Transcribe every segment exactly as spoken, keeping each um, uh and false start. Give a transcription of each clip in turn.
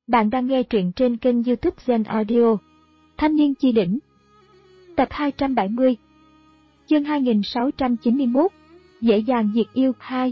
Bạn đang nghe truyện trên kênh YouTube Zen Audio. Thanh niên chi đỉnh. Tập hai trăm bảy mươi. Chương hai nghìn sáu trăm chín mươi mốt. Dễ dàng diệt yêu hai.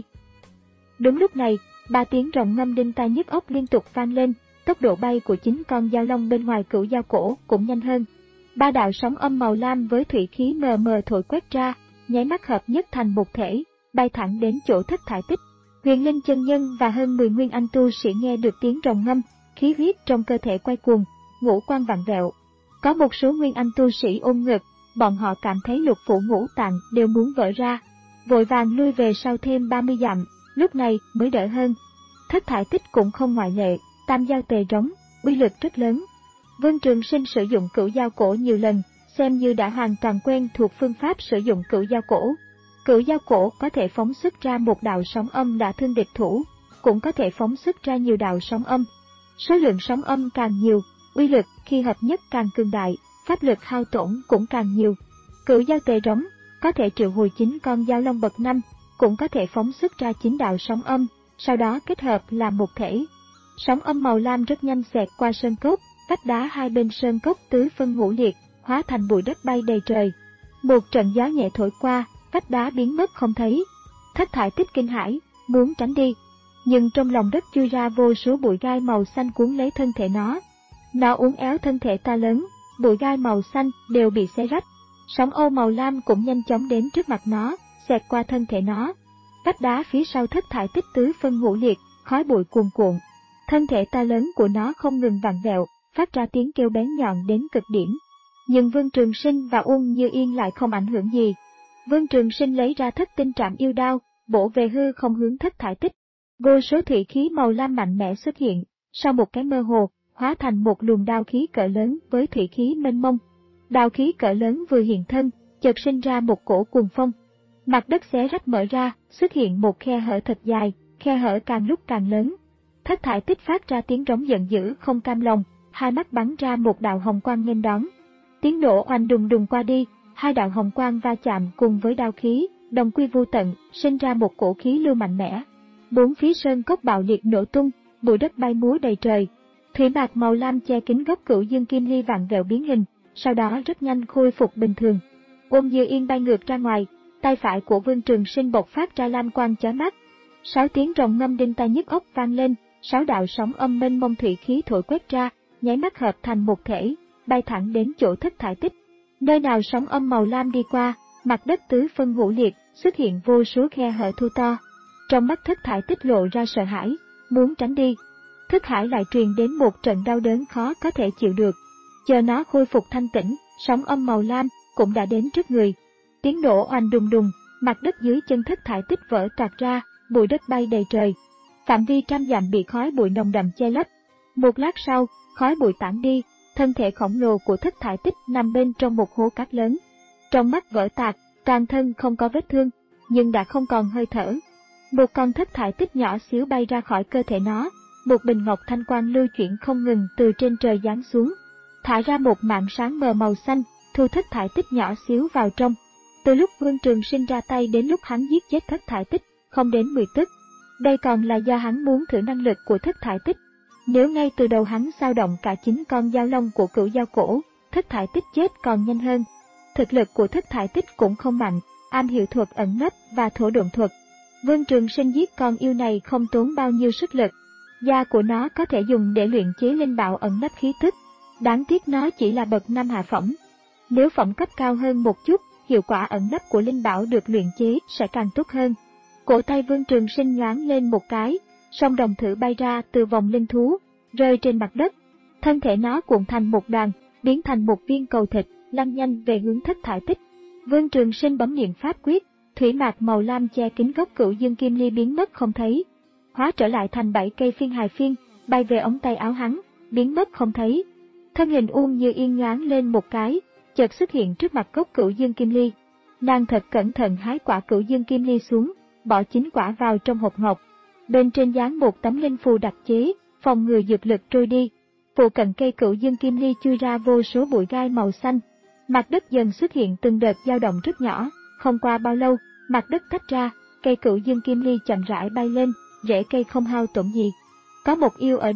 Đúng lúc này, ba tiếng rồng ngâm đinh tai nhức óc liên tục vang lên, tốc độ bay của chính con dao long bên ngoài cửu dao cổ cũng nhanh hơn. Ba đạo sóng âm màu lam với thủy khí mờ mờ thổi quét ra, nháy mắt hợp nhất thành một thể, bay thẳng đến chỗ Thất Thải Tích. Huyền Linh chân nhân và hơn mười nguyên anh tu sĩ nghe được tiếng rồng ngâm, khí huyết trong cơ thể quay cuồng, ngũ quan vặn vẹo. Có một số nguyên anh tu sĩ ôm ngực, bọn họ cảm thấy lục phủ ngũ tạng đều muốn vỡ ra, vội vàng lui về sau thêm ba mươi dặm, lúc này mới đỡ hơn. Thất Thải Tích cũng không ngoại lệ, tam giao tề rống, uy lực rất lớn. Vương Trường Sinh sử dụng cửu dao cổ nhiều lần, xem như đã hoàn toàn quen thuộc phương pháp sử dụng cửu dao cổ. Cửu dao cổ có thể phóng xuất ra một đạo sóng âm đã thương địch thủ, cũng có thể phóng xuất ra nhiều đạo sóng âm. Số lượng sóng âm càng nhiều, uy lực khi hợp nhất càng cường đại, pháp lực hao tổn cũng càng nhiều. Cửu dao tề rống có thể triệu hồi chín con dao long bậc năm, cũng có thể phóng xuất ra chín đạo sóng âm, sau đó kết hợp làm một thể. Sóng âm màu lam rất nhanh xẹt qua sơn cốc, vách đá hai bên sơn cốc tứ phân ngũ liệt, hóa thành bụi đất bay đầy trời. Một trận gió nhẹ thổi qua, vách đá biến mất không thấy. Thất Thải Tích kinh hãi, muốn tránh đi, nhưng trong lòng đất chui ra vô số bụi gai màu xanh cuốn lấy thân thể nó. Nó uốn éo thân thể to lớn, bụi gai màu xanh đều bị xé rách. Sóng ô màu lam cũng nhanh chóng đến trước mặt nó, xẹt qua thân thể nó. Vách đá phía sau Thất Thải Tích tứ phân ngũ liệt, khói bụi cuồn cuộn. Thân thể to lớn của nó không ngừng vặn vẹo, phát ra tiếng kêu bén nhọn đến cực điểm. Nhưng Vương Trường Sinh và Uông Như Yên lại không ảnh hưởng gì. Vương Trường Sinh lấy ra Thất Tinh Trảm Yêu Đao, bổ về hư không hướng Thất Thải Tích. Vô số thủy khí màu lam mạnh mẽ xuất hiện, sau một cái mơ hồ, hóa thành một luồng đao khí cỡ lớn với thủy khí mênh mông. Đao khí cỡ lớn vừa hiện thân, chợt sinh ra một cổ cuồng phong. Mặt đất xé rách mở ra, xuất hiện một khe hở thật dài, khe hở càng lúc càng lớn. Thất Thải Tích phát ra tiếng rống giận dữ không cam lòng, hai mắt bắn ra một đạo hồng quang nghênh đón. Tiếng nổ oanh đùng đùng qua đi, hai đạo hồng quang va chạm cùng với đao khí, đồng quy vô tận, sinh ra một cổ khí lưu mạnh mẽ. Bốn phía sơn cốc bạo liệt nổ tung, bụi đất bay múa đầy trời. Thủy mạc màu lam che kín gốc cửu dương kim ly vặn vẹo biến hình, sau đó rất nhanh khôi phục bình thường. Ôn Như Yên bay ngược ra ngoài, tay phải của Vương Trường Sinh bộc phát ra lam quang chói mắt. Sáu tiếng rồng ngâm đinh tai nhức óc vang lên, sáu đạo sóng âm mênh mông thủy khí thổi quét ra, nháy mắt hợp thành một thể, bay thẳng đến chỗ Thất Thải Tích. Nơi nào sóng âm màu lam đi qua, mặt đất tứ phân ngũ liệt, xuất hiện vô số khe hở thu to. Trong mắt Thất Thải Tích lộ ra sợ hãi, muốn tránh đi. Thức hải lại truyền đến một trận đau đớn khó có thể chịu được. Chờ nó khôi phục thanh tĩnh, sóng âm màu lam cũng đã đến trước người. Tiếng nổ oanh đùng đùng, mặt đất dưới chân Thất Thải Tích vỡ toạc ra, bụi đất bay đầy trời. Phạm vi trăm dặm bị khói bụi nồng đậm che lấp. Một lát sau, khói bụi tản đi, thân thể khổng lồ của Thất Thải Tích nằm bên trong một hố cát lớn. Trong mắt vỡ tạc, toàn thân không có vết thương, nhưng đã không còn hơi thở. Một con Thất Thải Tích nhỏ xíu bay ra khỏi cơ thể nó, một bình ngọc thanh quang lưu chuyển không ngừng từ trên trời giáng xuống, thả ra một mảng sáng mờ màu xanh, thu Thất Thải Tích nhỏ xíu vào trong. Từ lúc Vương Trường Sinh ra tay đến lúc hắn giết chết Thất Thải Tích, không đến mười tức. Đây còn là do hắn muốn thử năng lực của Thất Thải Tích. Nếu ngay từ đầu hắn sao động cả chín con dao long của cửu dao cổ, Thất Thải Tích chết còn nhanh hơn. Thực lực của Thất Thải Tích cũng không mạnh, am hiểu thuật ẩn nấp và thổ độn thuật. Vương Trường Sinh giết con yêu này không tốn bao nhiêu sức lực. Da của nó có thể dùng để luyện chế linh bảo ẩn nấp khí tức. Đáng tiếc nó chỉ là bậc năm hạ phẩm. Nếu phẩm cấp cao hơn một chút, hiệu quả ẩn nấp của linh bảo được luyện chế sẽ càng tốt hơn. Cổ tay Vương Trường Sinh nhoáng lên một cái, song đồng thử bay ra từ vòng linh thú, rơi trên mặt đất. Thân thể nó cuộn thành một đoàn, biến thành một viên cầu thịt, lăn nhanh về hướng Thất Thải Tích. Vương Trường Sinh bấm niệm pháp quyết, thủy mạc màu lam che kín gốc cửu dương kim ly biến mất không thấy, hóa trở lại thành bảy cây phiên hài phiên, bay về ống tay áo hắn, biến mất không thấy. Thân hình Uông Như Yên nhoáng lên một cái, chợt xuất hiện trước mặt gốc cửu dương kim ly. Nàng thật cẩn thận hái quả cửu dương kim ly xuống, bỏ chín quả vào trong hộp ngọc. Bên trên dán một tấm linh phù đặc chế, phòng ngừa dược lực trôi đi. Phụ cận cây cửu dương kim ly chui ra vô số bụi gai màu xanh. Mặt đất dần xuất hiện từng đợt dao động rất nhỏ, không qua bao lâu, mặt đất tách ra, cây cửu dương kim ly chậm rãi bay lên, rễ cây không hao tổn gì. Có một yêu ở đây,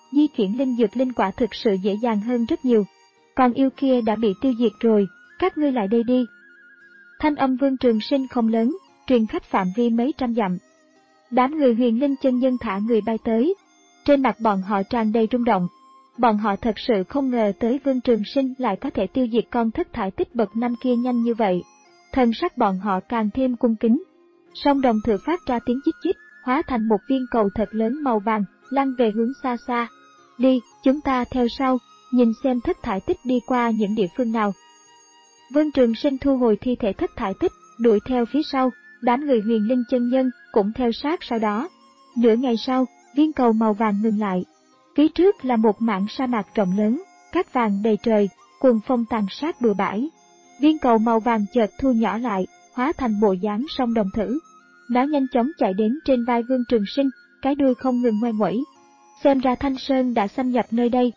di chuyển linh dược linh quả thực sự dễ dàng hơn rất nhiều. Còn yêu kia đã bị tiêu diệt rồi, các ngươi lại đây đi. Thanh âm Vương Trường Sinh không lớn, truyền khắp phạm vi mấy trăm dặm. Đám người Huyền Linh chân nhân thả người bay tới. Trên mặt bọn họ tràn đầy rung động. Bọn họ thật sự không ngờ tới Vương Trường Sinh lại có thể tiêu diệt con thất thải tích bậc năm kia nhanh như vậy. Thần sắc bọn họ càng thêm cung kính. Song đồng thử phát ra tiếng chích chích, hóa thành một viên cầu thật lớn màu vàng, lăn về hướng xa xa. Đi, chúng ta theo sau, nhìn xem thất thải tích đi qua những địa phương nào. Vương Trường Sinh thu hồi thi thể thất thải tích, đuổi theo phía sau, đám người Huyền Linh chân nhân cũng theo sát sau đó. Nửa ngày sau, viên cầu màu vàng ngừng lại. Phía trước là một mảng sa mạc rộng lớn, cát vàng đầy trời, cuồng phong tàn sát bừa bãi. Viên cầu màu vàng chợt thu nhỏ lại, hóa thành bộ dáng song đồng thử. Nó nhanh chóng chạy đến trên vai Vương Trường Sinh, cái đuôi không ngừng ngoe nguẩy. Xem ra Thanh Sơn đã xâm nhập nơi đây.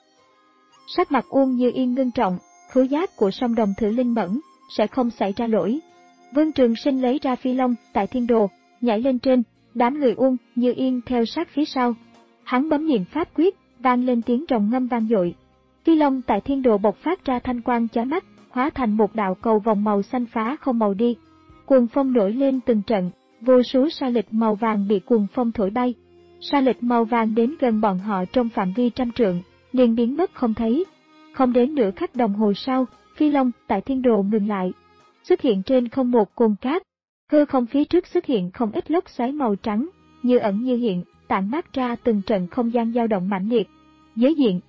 Sắc mặt Uông Như Yên ngưng trọng, khứu giác của song đồng thử linh mẫn, sẽ không xảy ra lỗi. Vương Trường Sinh lấy ra phi long tại thiên đồ, nhảy lên trên, đám người Uông Như Yên theo sát phía sau. Hắn bấm niệm pháp quyết, vang lên tiếng rồng ngâm vang dội. Phi long tại thiên đồ bộc phát ra thanh quang chói mắt, hóa thành một đạo cầu vòng màu xanh phá không màu đi. Cuồng phong nổi lên từng trận, vô số sa lịch màu vàng bị cuồng phong thổi bay. Sa lịch màu vàng đến gần bọn họ trong phạm vi trăm trượng, liền biến mất không thấy. Không đến nửa khắc đồng hồ sau, phi long tại thiên đồ ngừng lại. Xuất hiện trên không một cồn cát, hư không phía trước xuất hiện không ít lốc xoáy màu trắng, như ẩn như hiện, tản mát ra từng trận không gian dao động mãnh liệt. Giới diện.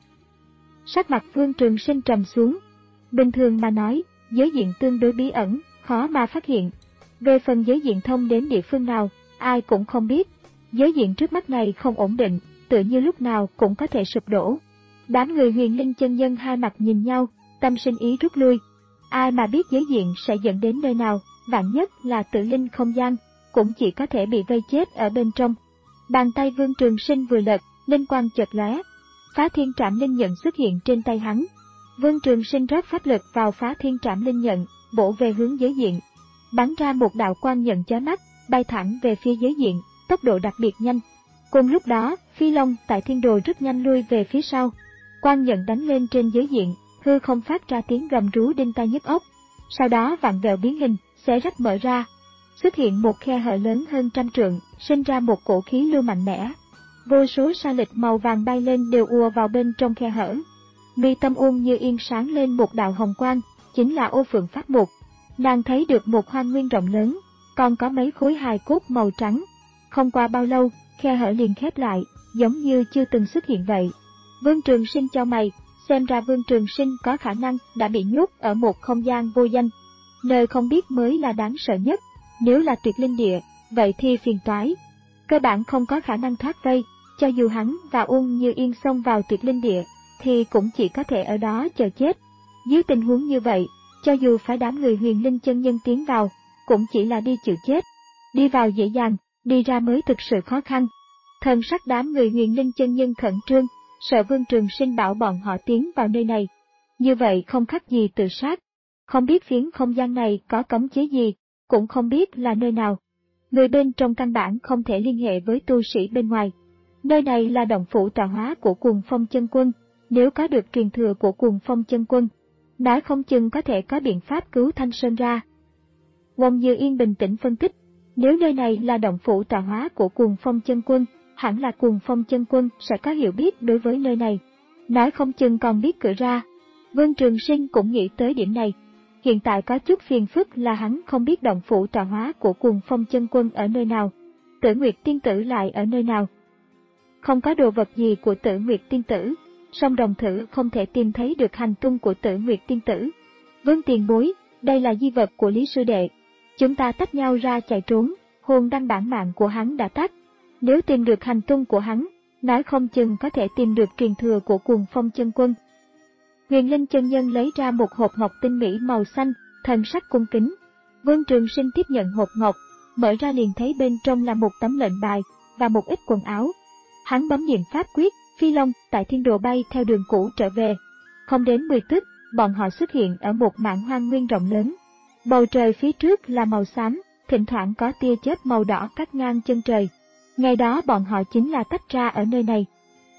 Sắc mặt Vương Trường Sinh trầm xuống. Bình thường mà nói, giới diện tương đối bí ẩn, khó mà phát hiện. Về phần giới diện thông đến địa phương nào, ai cũng không biết. Giới diện trước mắt này không ổn định, tựa như lúc nào cũng có thể sụp đổ. Đám người Huyền Linh chân nhân hai mặt nhìn nhau, tâm sinh ý rút lui. Ai mà biết giới diện sẽ dẫn đến nơi nào, vạn nhất là tự linh không gian, cũng chỉ có thể bị vây chết ở bên trong. Bàn tay Vương Trường Sinh vừa lật, linh quang chợt lóe, Phá Thiên Trảm Linh Nhận xuất hiện trên tay hắn. Vương Trường Sinh rót pháp lực vào Phá Thiên Trảm Linh Nhận, bổ về hướng giới diện, bắn ra một đạo quang nhận chói mắt, bay thẳng về phía giới diện, tốc độ đặc biệt nhanh. Cùng lúc đó, phi long tại thiên đồ rất nhanh lui về phía sau. Quang nhận đánh lên trên giới diện, hư không phát ra tiếng gầm rú đinh tai nhức óc. Sau đó vặn vẹo biến hình, xé rách mở ra, xuất hiện một khe hở lớn hơn trăm trượng, sinh ra một cổ khí lưu mạnh mẽ. Vô số sa lịch màu vàng bay lên đều ùa vào bên trong khe hở. Mi tâm Uông Như Yên sáng lên một đạo hồng quang, chính là Ô Phượng Pháp Mục. Nàng thấy được một hoang nguyên rộng lớn, còn có mấy khối hài cốt màu trắng. Không qua bao lâu, khe hở liền khép lại, giống như chưa từng xuất hiện vậy. Vương Trường Sinh chau mày, xem ra Vương Trường Sinh có khả năng đã bị nhốt ở một không gian vô danh. Nơi không biết mới là đáng sợ nhất, nếu là tuyệt linh địa, vậy thì phiền toái. Cơ bản không có khả năng thoát vây, cho dù hắn và Uông Như Yên xông vào tuyệt linh địa, thì cũng chỉ có thể ở đó chờ chết. Dưới tình huống như vậy, cho dù phải đám người Huyền Linh chân nhân tiến vào, cũng chỉ là đi chịu chết. Đi vào dễ dàng, đi ra mới thực sự khó khăn. Thần sắc đám người Huyền Linh chân nhân khẩn trương, sợ Vương Trường Sinh bảo bọn họ tiến vào nơi này. Như vậy không khác gì tự sát. Không biết phiến không gian này có cấm chế gì, cũng không biết là nơi nào. Người bên trong căn bản không thể liên hệ với tu sĩ bên ngoài. Nơi này là động phủ tọa hóa của Cuồng Phong Chân Quân, nếu có được truyền thừa của Cuồng Phong Chân Quân, nói không chừng có thể có biện pháp cứu Thanh Sơn ra. Uông Như Yên bình tĩnh phân tích, nếu nơi này là động phủ tọa hóa của Cuồng Phong Chân Quân, hẳn là Cuồng Phong Chân Quân sẽ có hiểu biết đối với nơi này, nói không chừng còn biết cửa ra. Vương Trường Sinh cũng nghĩ tới điểm này. Hiện tại có chút phiền phức là hắn không biết động phủ tọa hóa của Cuồng Phong Chân Quân ở nơi nào, Tử Nguyệt Tiên Tử lại ở nơi nào. Không có đồ vật gì của Tử Nguyệt Tiên Tử, song đồng thử không thể tìm thấy được hành tung của Tử Nguyệt Tiên Tử. Vương tiền bối, đây là di vật của Lý sư đệ. Chúng ta tách nhau ra chạy trốn, hồn đăng bản mạng của hắn đã tắt. Nếu tìm được hành tung của hắn, nói không chừng có thể tìm được truyền thừa của Cuồng Phong Chân Quân. Huyền Linh chân nhân lấy ra một hộp ngọc tinh mỹ màu xanh, thần sắc cung kính. Vương Trường Sinh tiếp nhận hộp ngọc, mở ra liền thấy bên trong là một tấm lệnh bài và một ít quần áo. Hắn bấm niệm pháp quyết, phi long tại thiên đồ bay theo đường cũ trở về. Không đến mười tức, bọn họ xuất hiện ở một mảng hoang nguyên rộng lớn. Bầu trời phía trước là màu xám, thỉnh thoảng có tia chớp màu đỏ cắt ngang chân trời. Ngày đó bọn họ chính là tách ra ở nơi này.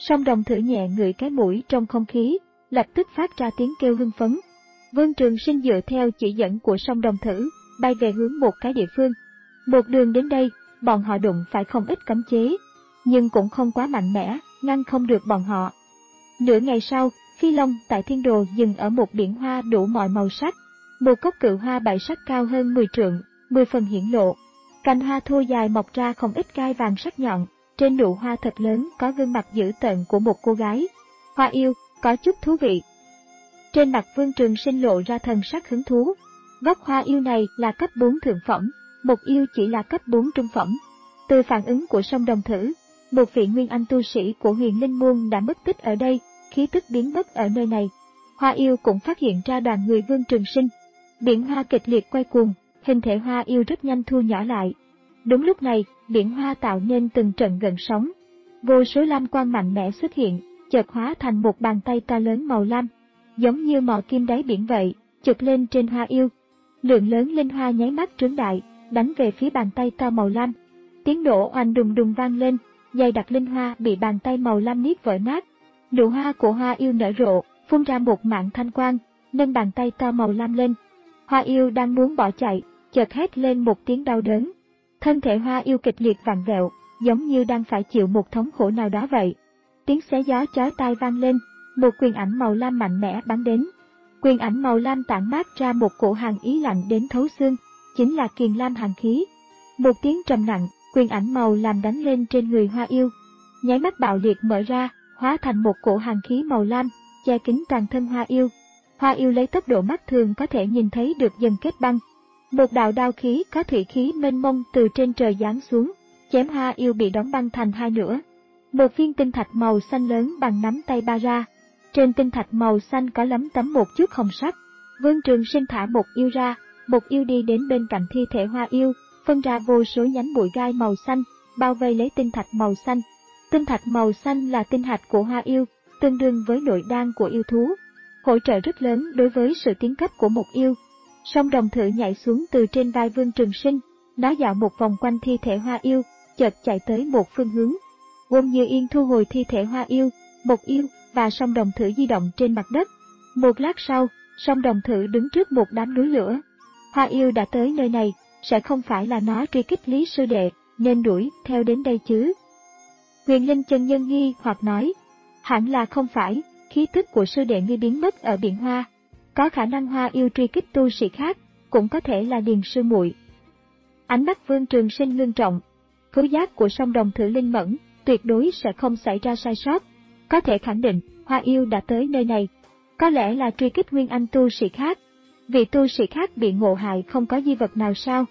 Song Đồng Thử nhẹ ngửi cái mũi trong không khí, lập tức phát ra tiếng kêu hưng phấn. Vương Trường Sinh dựa theo chỉ dẫn của Song Đồng Thử, bay về hướng một cái địa phương. Một đường đến đây, bọn họ đụng phải không ít cấm chế, nhưng cũng không quá mạnh mẽ, ngăn không được bọn họ. Nửa ngày sau, Phi Long tại Thiên Đồ dừng ở một biển hoa đủ mọi màu sắc. Một cốc cự hoa bảy sắc cao hơn mười trượng, mười phần hiển lộ. Cành hoa thô dài mọc ra không ít gai vàng sắc nhọn, trên nụ hoa thật lớn có gương mặt dữ tợn của một cô gái. Hoa yêu, có chút thú vị. Trên mặt Vương Trường Sinh lộ ra thần sắc hứng thú. Gốc hoa yêu này là cấp bốn thượng phẩm, một yêu chỉ là cấp bốn trung phẩm. Từ phản ứng của Song Đồng Thử, một vị nguyên anh tu sĩ của Huyền Linh Môn đã mất tích ở đây, khí tức biến mất ở nơi này. Hoa yêu cũng phát hiện ra đoàn người Vương Trường Sinh. Biển hoa kịch liệt quay cuồng, hình thể hoa yêu rất nhanh thu nhỏ lại. Đúng lúc này, biển hoa tạo nên từng trận gợn sóng. Vô số lam quang mạnh mẽ xuất hiện, chợt hóa thành một bàn tay to lớn màu lam, giống như mỏ kim đáy biển vậy, chụp lên trên hoa yêu. Lượng lớn linh hoa nháy mắt trướng đại, đánh về phía bàn tay to màu lam. Tiếng nổ oanh đùng đùng vang lên, dày đặc linh hoa bị bàn tay màu lam niết vỡ nát. Nụ hoa của hoa yêu nở rộ, phun ra một mảng thanh quang, nâng bàn tay to màu lam lên. Hoa yêu đang muốn bỏ chạy, chợt hét lên một tiếng đau đớn. Thân thể hoa yêu kịch liệt vặn vẹo, giống như đang phải chịu một thống khổ nào đó vậy. Tiếng xé gió chói tai vang lên, một quyền ảnh màu lam mạnh mẽ bắn đến. Quyền ảnh màu lam tản mát ra một cổ hàn ý lạnh đến thấu xương, chính là Kiền Lam hàn khí. Một tiếng trầm nặng, quyền ảnh màu lam đánh lên trên người hoa yêu, nháy mắt bạo liệt mở ra, hóa thành một cổ hàn khí màu lam, che kín toàn thân hoa yêu. Hoa yêu lấy tốc độ mắt thường có thể nhìn thấy được dần kết băng. Một đạo đao khí có thủy khí mênh mông từ trên trời giáng xuống, chém hoa yêu bị đóng băng thành hai nửa. Một viên tinh thạch màu xanh lớn bằng nắm tay ba ra. Trên tinh thạch màu xanh có lấm tấm một chút hồng sắc. Vương Trường Sinh thả một yêu ra, một yêu đi đến bên cạnh thi thể hoa yêu, phân ra vô số nhánh bụi gai màu xanh, bao vây lấy tinh thạch màu xanh. Tinh thạch màu xanh là tinh hạch của hoa yêu, tương đương với nội đan của yêu thú, hỗ trợ rất lớn đối với sự tiến cấp của một yêu. Song Đồng Thử nhảy xuống từ trên vai Vương Trường Sinh, nó dạo một vòng quanh thi thể hoa yêu, chợt chạy tới một phương hướng. Wong Như Yên thu hồi thi thể hoa yêu, một yêu và Song Đồng Thử di động trên mặt đất. Một lát sau, Song Đồng Thử đứng trước một đám núi lửa. Hoa yêu đã tới nơi này, sẽ không phải là nó truy kích Lý sư đệ, nên đuổi theo đến đây chứ? Huyền Linh chân nhân nghi hoặc nói, hẳn là không phải, khí tức của sư đệ ngươi biến mất ở biển hoa. Có khả năng hoa yêu truy kích tu sĩ khác, cũng có thể là Điền sư muội. Ánh mắt Vương Trường Sinh ngưng trọng, khứu giác của Song Đồng Thử linh mẫn, tuyệt đối sẽ không xảy ra sai sót. Có thể khẳng định, hoa yêu đã tới nơi này. Có lẽ là truy kích nguyên anh tu sĩ khác. Vị tu sĩ khác bị ngộ hại không có di vật nào sao?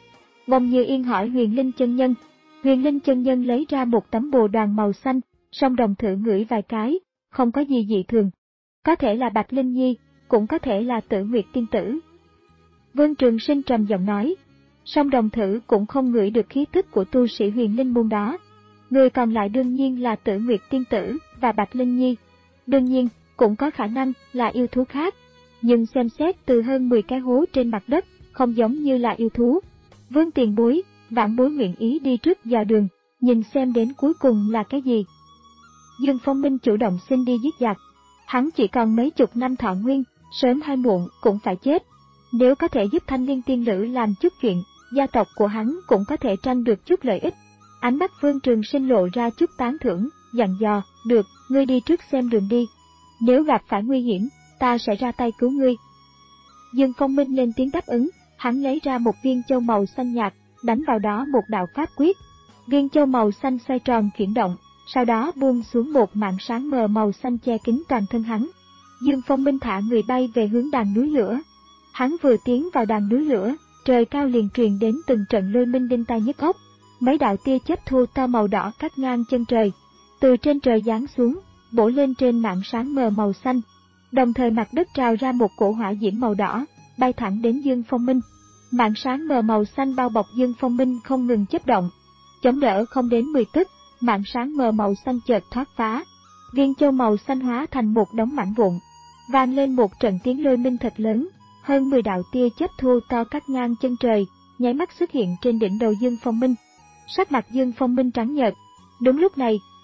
Wong Như Yên hỏi Huyền Linh chân nhân. Huyền Linh chân nhân lấy ra một tấm bồ đoàn màu xanh, Song Đồng Thử ngửi vài cái, không có gì dị thường. Có thể là Bạch Linh Nhi, cũng có thể là Tử Nguyệt tiên tử. Vương Trường Sinh trầm giọng nói, Song Đồng Thử cũng không ngửi được khí tức của tu sĩ Huyền Linh môn đó. Người còn lại đương nhiên là Tử Nguyệt tiên tử và Bạch Linh Nhi. Đương nhiên, cũng có khả năng là yêu thú khác. Nhưng xem xét từ hơn mười cái hố trên mặt đất, không giống như là yêu thú. Vương tiền bối, vãn bối nguyện ý đi trước dò đường, nhìn xem đến cuối cùng là cái gì. Dương Phong Minh chủ động xin đi giết giặc. Hắn chỉ còn mấy chục năm thọ nguyên, sớm hay muộn cũng phải chết. Nếu có thể giúp Thanh Liên tiên nữ làm chút chuyện, gia tộc của hắn cũng có thể tranh được chút lợi ích. Ánh mắt Vương Trường Sinh lộ ra chút tán thưởng, dặn dò, được, ngươi đi trước xem đường đi. Nếu gặp phải nguy hiểm, ta sẽ ra tay cứu ngươi. Dương Phong Minh lên tiếng đáp ứng, hắn lấy ra một viên châu màu xanh nhạt, đánh vào đó một đạo pháp quyết. Viên châu màu xanh xoay tròn chuyển động, sau đó buông xuống một mảng sáng mờ màu xanh che kín toàn thân hắn. Dương Phong Minh thả người bay về hướng đàn núi lửa. Hắn vừa tiến vào đàn núi lửa, trời cao liền truyền đến từng trận lôi minh đinh tai nhức óc. Mấy đạo tia chớp thô to màu đỏ cắt ngang chân trời, từ trên trời giáng xuống, bổ lên trên mảng sáng mờ màu xanh. Đồng thời mặt đất trào ra một cổ hỏa diễm màu đỏ, bay thẳng đến Dương Phong Minh. Mảng sáng mờ màu xanh bao bọc Dương Phong Minh không ngừng chớp động, chống đỡ không đến mười tấc, mảng sáng mờ màu xanh chợt thoát phá. Viên châu màu xanh hóa thành một đống mảnh vụn, vang lên một trận tiếng lôi minh thật lớn. Hơn mười đạo tia chớp thô to cắt ngang chân trời, nháy mắt xuất hiện trên đỉnh đầu Dương Phong Minh. Sắc mặt Dương Phong Minh trắng nhợt. Đúng lúc này,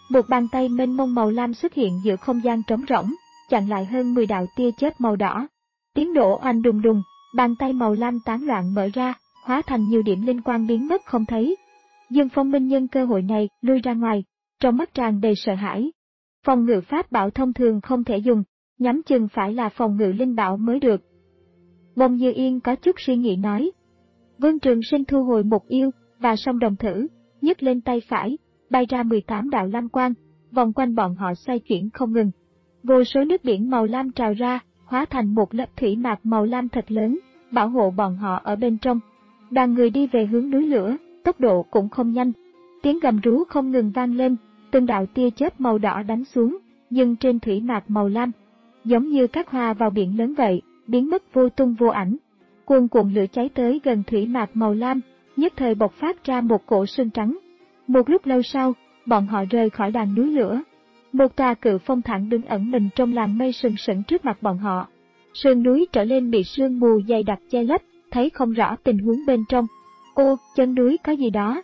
một bàn tay mênh mông màu lam xuất hiện giữa không gian trống rỗng, chặn lại hơn mười đạo tia chớp màu đỏ. Tiếng nổ oanh đùng đùng, bàn tay màu lam tán loạn mở ra, hóa thành nhiều điểm linh quang biến mất không thấy. Dương Phong Minh nhân cơ hội này lui ra ngoài, trong mắt tràn đầy sợ hãi. Phòng ngự pháp bảo thông thường không thể dùng, nhắm chừng phải là phòng ngự linh bảo mới được. Bông Như Yên có chút suy nghĩ nói. Vương Trường Sinh thu hồi một yêu và song đồng thử, nhấc lên tay phải, bay ra mười tám đạo lam quang, vòng quanh bọn họ xoay chuyển không ngừng. Vô số nước biển màu lam trào ra, hóa thành một lớp thủy mạc màu lam thật lớn, bảo hộ bọn họ ở bên trong. Đoàn người đi về hướng núi lửa, tốc độ cũng không nhanh. Tiếng gầm rú không ngừng vang lên, từng đạo tia chớp màu đỏ đánh xuống, dừng trên thủy mạc màu lam, giống như các hoa vào biển lớn vậy, biến mất vô tung vô ảnh. Cuồn cuộn lửa cháy tới gần thủy mạc màu lam, nhất thời bộc phát ra một cổ sương trắng. Một lúc lâu sau, bọn họ rời khỏi đàn núi lửa. Một tòa cự phong thẳng đứng ẩn mình trong làn mây sừng sững trước mặt bọn họ. Sườn núi trở lên bị sương mù dày đặc che lấp, thấy không rõ tình huống bên trong. Ô, chân núi có gì đó.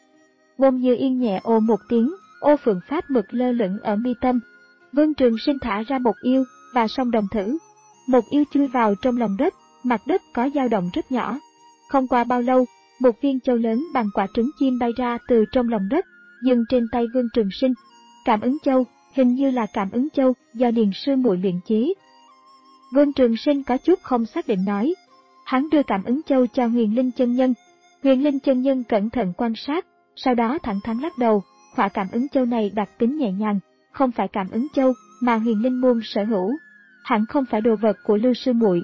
Bông Như Yên nhẹ ô một tiếng, ô phượng pháp mực lơ lửng ở mi tâm. Vương Trường Sinh thả ra một yêu và song đồng thử. Một yêu chui vào trong lòng đất, mặt đất có dao động rất nhỏ. Không qua bao lâu, một viên châu lớn bằng quả trứng chim bay ra từ trong lòng đất, dừng trên tay Vương Trường Sinh. Cảm ứng châu, hình như là cảm ứng châu do Điền Sư muội luyện chế. Vương Trường Sinh có chút không xác định nói. Hắn đưa cảm ứng châu cho Huyền Linh chân nhân. Huyền Linh chân nhân cẩn thận quan sát, sau đó thẳng thắn lắc đầu, khỏa cảm ứng châu này đặc tính nhẹ nhàng, không phải cảm ứng châu mà Huyền Linh môn sở hữu. Hẳn không phải đồ vật của Lưu Sư muội.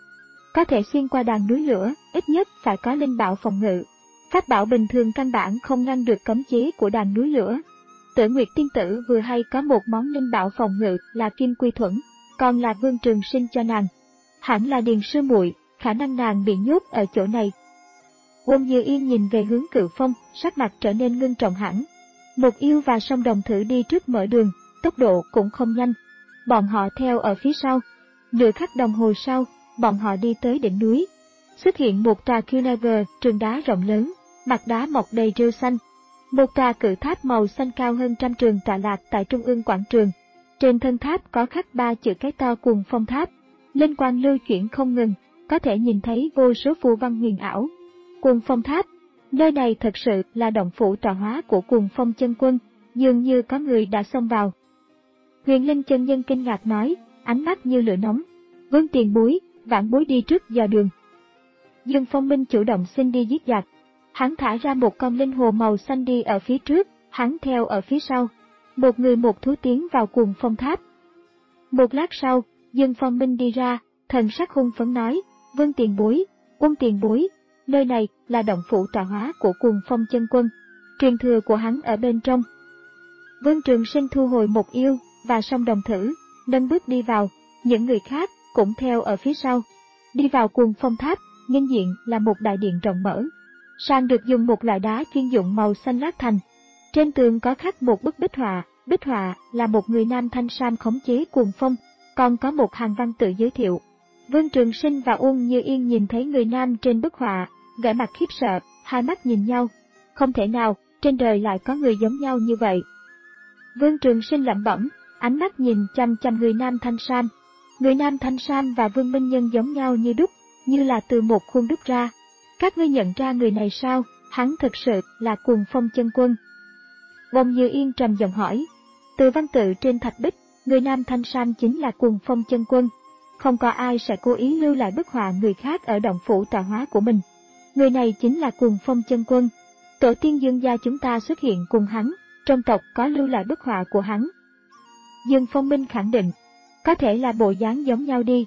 Có thể xuyên qua đàn núi lửa, ít nhất phải có linh bảo phòng ngự. Pháp bảo bình thường căn bản không ngăn được cấm chế của đàn núi lửa. Tử Nguyệt tiên tử vừa hay có một món linh bảo phòng ngự là Kim Quy Thuẫn, còn là Vương Trường Sinh cho nàng. Hẳn là Điền Sư muội, khả năng nàng bị nhốt ở chỗ này. Bông Như Yên nhìn về hướng Cự Phong, sắc mặt trở nên ngưng trọng hẳn. Một yêu và song đồng thử đi trước mở đường, tốc độ cũng không nhanh. Bọn họ theo ở phía sau. Nửa khắc đồng hồ sau, bọn họ đi tới đỉnh núi. Xuất hiện một tòa Kynaver, trường đá rộng lớn, mặt đá mọc đầy rêu xanh. Một tòa cự tháp màu xanh cao hơn trăm trường tọa lạc tại trung ương quảng trường. Trên thân tháp có khắc ba chữ cái to Cuồng Phong Tháp. Linh quang lưu chuyển không ngừng, có thể nhìn thấy vô số phù văn huyền ảo. Cuồng Phong Tháp, nơi này thật sự là động phủ tọa hóa của Cuồng Phong chân quân, dường như có người đã xông vào. Huyền Linh chân nhân kinh ngạc nói, ánh mắt như lửa nóng. Vương tiền bối, vãn bối đi trước dò đường. Dương Phong Minh chủ động xin đi giết giặc. Hắn thả ra một con linh hồ màu xanh đi ở phía trước, hắn theo ở phía sau. Một người một thú tiến vào Cuồng Phong Tháp. Một lát sau, Dương Phong Minh đi ra, thần sắc hung phấn nói, Vương tiền bối, Quân tiền bối, nơi này là động phủ tọa hóa của Cuồng Phong chân quân. Truyền thừa của hắn ở bên trong. Vương Trường Sinh thu hồi một yêu và song đồng thử, nâng bước đi vào, những người khác cũng theo ở phía sau. Đi vào Cuồng Phong Tháp, nghênh diện là một đại điện rộng mở. Sàn được dùng một loại đá chuyên dụng màu xanh lát thành. Trên tường có khắc một bức bích họa, bích họa là một người nam thanh sam khống chế cuồng phong, còn có một hàng văn tự giới thiệu. Vương Trường Sinh và Uông Như Yên nhìn thấy người nam trên bức họa, vẻ mặt khiếp sợ, hai mắt nhìn nhau. Không thể nào, trên đời lại có người giống nhau như vậy. Vương Trường Sinh lẩm bẩm, ánh mắt nhìn chăm chăm người nam thanh sam. Người nam thanh sam và Vương Minh Nhân giống nhau như đúc, như là từ một khuôn đúc ra. Các ngươi nhận ra người này sao? Hắn thực sự là Cuồng Phong chân quân. Bông Như Yên trầm giọng hỏi. Từ văn tự trên thạch bích, người nam thanh sam chính là Cuồng Phong chân quân. Không có ai sẽ cố ý lưu lại bức họa người khác ở động phủ tọa hóa của mình. Người này chính là Cuồng Phong chân quân. Tổ tiên Dương gia chúng ta xuất hiện cùng hắn, trong tộc có lưu lại bức họa của hắn. Dương Phong Minh khẳng định, có thể là bộ dáng giống nhau đi.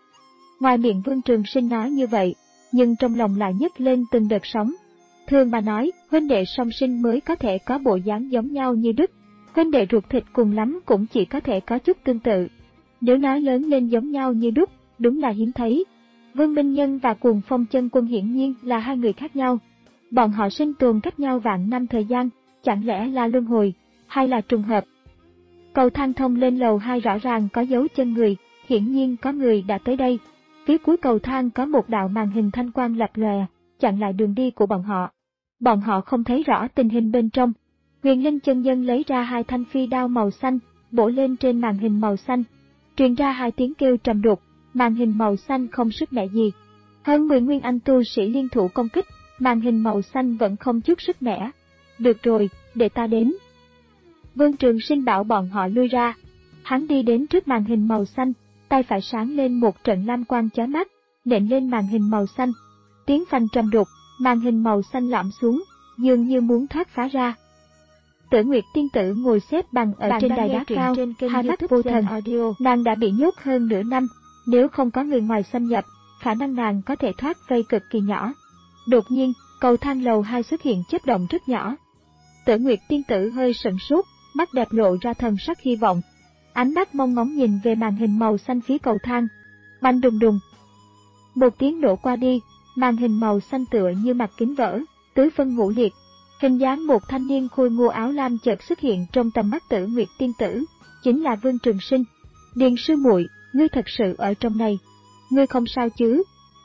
Ngoài miệng Vương Trường Sinh nói như vậy, nhưng trong lòng lại nhấc lên từng đợt sóng. Thường mà nói, huynh đệ song sinh mới có thể có bộ dáng giống nhau như đúc, huynh đệ ruột thịt cùng lắm cũng chỉ có thể có chút tương tự. Nếu nói lớn lên giống nhau như đúc, đúng là hiếm thấy. Vương Minh Nhân và Cuồng Phong chân quân hiển nhiên là hai người khác nhau. Bọn họ sinh tồn cách nhau vạn năm thời gian, chẳng lẽ là luân hồi, hay là trùng hợp? Cầu thang thông lên lầu hai rõ ràng có dấu chân người, hiển nhiên có người đã tới đây. Phía cuối cầu thang có một đạo màn hình thanh quang lập lòe, chặn lại đường đi của bọn họ. Bọn họ không thấy rõ tình hình bên trong. Huyền Linh chân nhân lấy ra hai thanh phi đao màu xanh, bổ lên trên màn hình màu xanh. Truyền ra hai tiếng kêu trầm đục, màn hình màu xanh không sức mẻ gì. Hơn mười nguyên anh tu sĩ liên thủ công kích, màn hình màu xanh vẫn không chút sức mẻ. Được rồi, để ta đến. Vương Trường Sinh bảo bọn họ lui ra. Hắn đi đến trước màn hình màu xanh, tay phải sáng lên một trận lam quang chói mắt, nện lên màn hình màu xanh. Tiếng phanh trầm đục, màn hình màu xanh lõm xuống, dường như muốn thoát phá ra. Tử Nguyệt tiên tử ngồi xếp bằng ở Bạn trên đang đài nghe đá truyện cao, trên kênh hai mắt YouTube vô thần. Zen Audio. Nàng đã bị nhốt hơn nửa năm, nếu không có người ngoài xâm nhập, khả năng nàng có thể thoát vây cực kỳ nhỏ. Đột nhiên, cầu thang lầu hai xuất hiện chớp động rất nhỏ. Tử Nguyệt tiên tử hơi sững sốt, mắt đẹp lộ ra thần sắc hy vọng. Ánh mắt mong ngóng nhìn về màn hình màu xanh phía cầu thang. Bành đùng đùng. Một tiếng nổ qua đi, màn hình màu xanh tựa như mặt kính vỡ, tứ phân ngũ liệt. Hình dáng một thanh niên khôi ngô áo lam chợt xuất hiện trong tầm mắt Tử Nguyệt tiên tử, chính là Vương Trường Sinh. Điền sư muội, ngươi thật sự ở trong này, ngươi không sao chứ?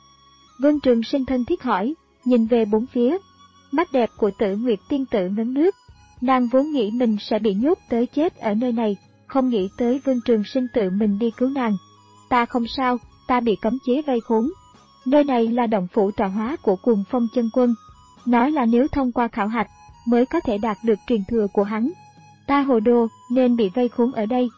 Vương Trường Sinh thân thiết hỏi, nhìn về bốn phía. Mắt đẹp của Tử Nguyệt tiên tử ngấn nước, nàng vốn nghĩ mình sẽ bị nhốt tới chết ở nơi này, không nghĩ tới Vương Trường Sinh tự mình đi cứu nàng. Ta không sao, ta bị cấm chế vây khốn. Nơi này là động phủ tọa hóa của Cuồng Phong chân quân. Nói là nếu thông qua khảo hạch, mới có thể đạt được truyền thừa của hắn. Ta hồ đồ, nên bị vây khốn ở đây.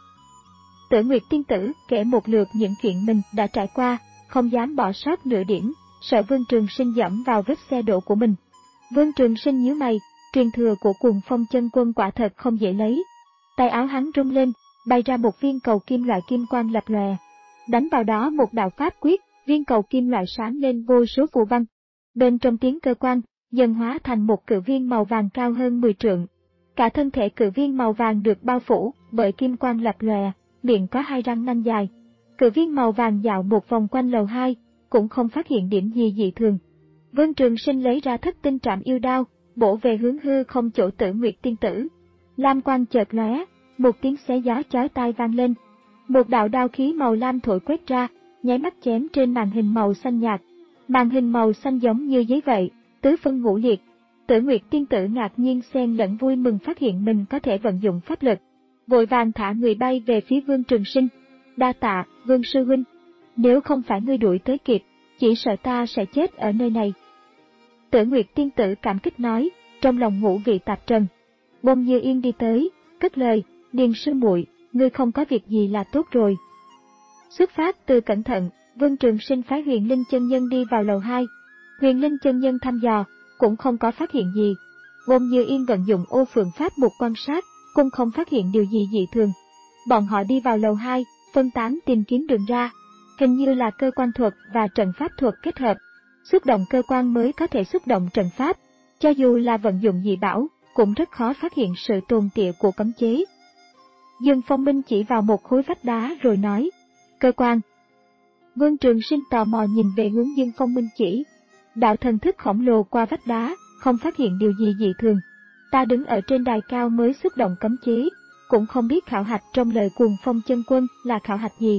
Tử Nguyệt tiên tử kể một lượt những chuyện mình đã trải qua, không dám bỏ sót nửa điểm, sợ Vương Trường Sinh dẫm vào vết xe đổ của mình. Vương Trường Sinh nhíu mày, truyền thừa của Cuồng Phong chân quân quả thật không dễ lấy. Tay áo hắn rung lên, bay ra một viên cầu kim loại kim quang lập lòe. Đánh vào đó một đạo pháp quyết, viên cầu kim loại sáng lên vô số phù văn. Bên trong tiếng cơ quan, dần hóa thành một cự viên màu vàng cao hơn mười trượng. Cả thân thể cự viên màu vàng được bao phủ bởi kim quang lập lòe, miệng có hai răng nanh dài. Cự viên màu vàng dạo một vòng quanh lầu hai, cũng không phát hiện điểm gì dị thường. Vương Trường Sinh lấy ra thất tinh trảm yêu đao, bổ về hướng hư không chỗ Tử Nguyệt tiên tử. Lam quang chợt lóe, một tiếng xé gió chói tai vang lên. Một đạo đao khí màu lam thổi quét ra, nháy mắt chém trên màn hình màu xanh nhạt. Màn hình màu xanh giống như giấy vậy, tứ phân ngũ liệt. Tử Nguyệt tiên tử ngạc nhiên xen lẫn vui mừng phát hiện mình có thể vận dụng pháp lực, vội vàng thả người bay về phía Vương Trường Sinh. Đa tạ, Vương sư huynh. Nếu không phải ngươi đuổi tới kịp, chỉ sợ ta sẽ chết ở nơi này. Tử Nguyệt tiên tử cảm kích nói, trong lòng ngũ vị tạp trần. Bông Như Yên đi tới, cất lời, Điền sư muội, ngươi không có việc gì là tốt rồi. Xuất phát từ cẩn thận, Vương Trường Sinh phái Huyền Linh chân nhân đi vào lầu hai. Huyền Linh chân nhân thăm dò, cũng không có phát hiện gì. Bông Như Yên vận dụng ô phượng pháp một quan sát, cũng không phát hiện điều gì dị thường. Bọn họ đi vào lầu hai, phân tán tìm kiếm đường ra. Hình như là cơ quan thuật và trận pháp thuật kết hợp. Xúc động cơ quan mới có thể xúc động trận pháp. Cho dù là vận dụng dị bảo, cũng rất khó phát hiện sự tồn tại của cấm chế. Dương Phong Minh chỉ vào một khối vách đá rồi nói, cơ quan. Vương Trường Sinh tò mò nhìn về hướng Dương Phong Minh chỉ. Đạo thần thức khổng lồ qua vách đá, không phát hiện điều gì dị thường. Ta đứng ở trên đài cao mới xúc động cấm chế, cũng không biết khảo hạch trong lời Cuồng Phong chân quân là khảo hạch gì.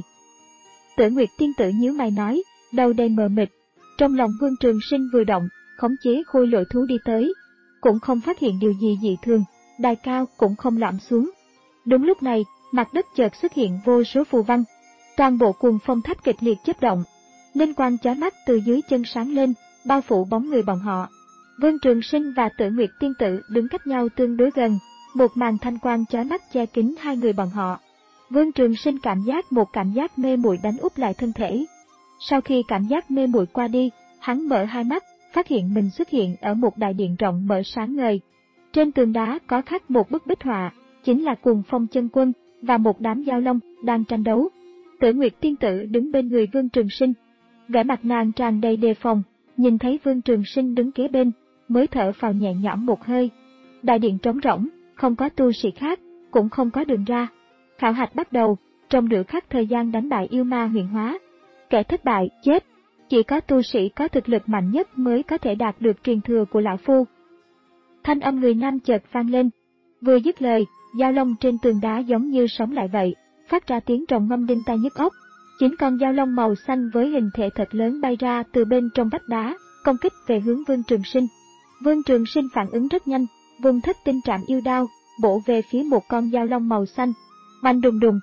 Tử Nguyệt tiên tử nhíu mày nói, đầu đầy mờ mịt. Trong lòng Vương Trường Sinh vừa động, khống chế khôi lỗi thú đi tới, cũng không phát hiện điều gì dị thường, đài cao cũng không lõm xuống. Đúng lúc này, mặt đất chợt xuất hiện vô số phù văn, toàn bộ Cuồng Phong tháp kịch liệt chớp động, linh quang chói mắt từ dưới chân sáng lên, bao phủ bóng người bọn họ. Vương Trường Sinh và Tử Nguyệt tiên tử đứng cách nhau tương đối gần, một màn thanh quang chói mắt che kín hai người bọn họ. Vương Trường Sinh cảm giác một cảm giác mê muội đánh úp lại thân thể. Sau khi cảm giác mê muội qua đi, hắn mở hai mắt, phát hiện mình xuất hiện ở một đại điện rộng mở sáng ngời. Trên tường đá có khắc một bức bích họa, chính là Cuồng Phong chân quân và một đám giao long đang tranh đấu. Tử Nguyệt tiên tử đứng bên người Vương Trường Sinh, vẻ mặt nàng tràn đầy đề phòng, nhìn thấy Vương Trường Sinh đứng kế bên, mới thở phào nhẹ nhõm một hơi. Đại điện trống rỗng, không có tu sĩ khác, cũng không có đường ra. Khảo hạch bắt đầu, trong nửa khắc thời gian đánh bại yêu ma huyền hóa. Kẻ thất bại, chết. Chỉ có tu sĩ có thực lực mạnh nhất mới có thể đạt được truyền thừa của lão phu. Thanh âm người nam chợt vang lên. Vừa dứt lời, dao long trên tường đá giống như sống lại vậy, phát ra tiếng rồng ngâm đinh tai nhức óc. Chín con dao long màu xanh với hình thể thật lớn bay ra từ bên trong vách đá, công kích về hướng Vương Trường Sinh. Vương Trường Sinh phản ứng rất nhanh, vùng thất tinh trảm yêu đao, bổ về phía một con dao long màu xanh. Oanh đùng đùng.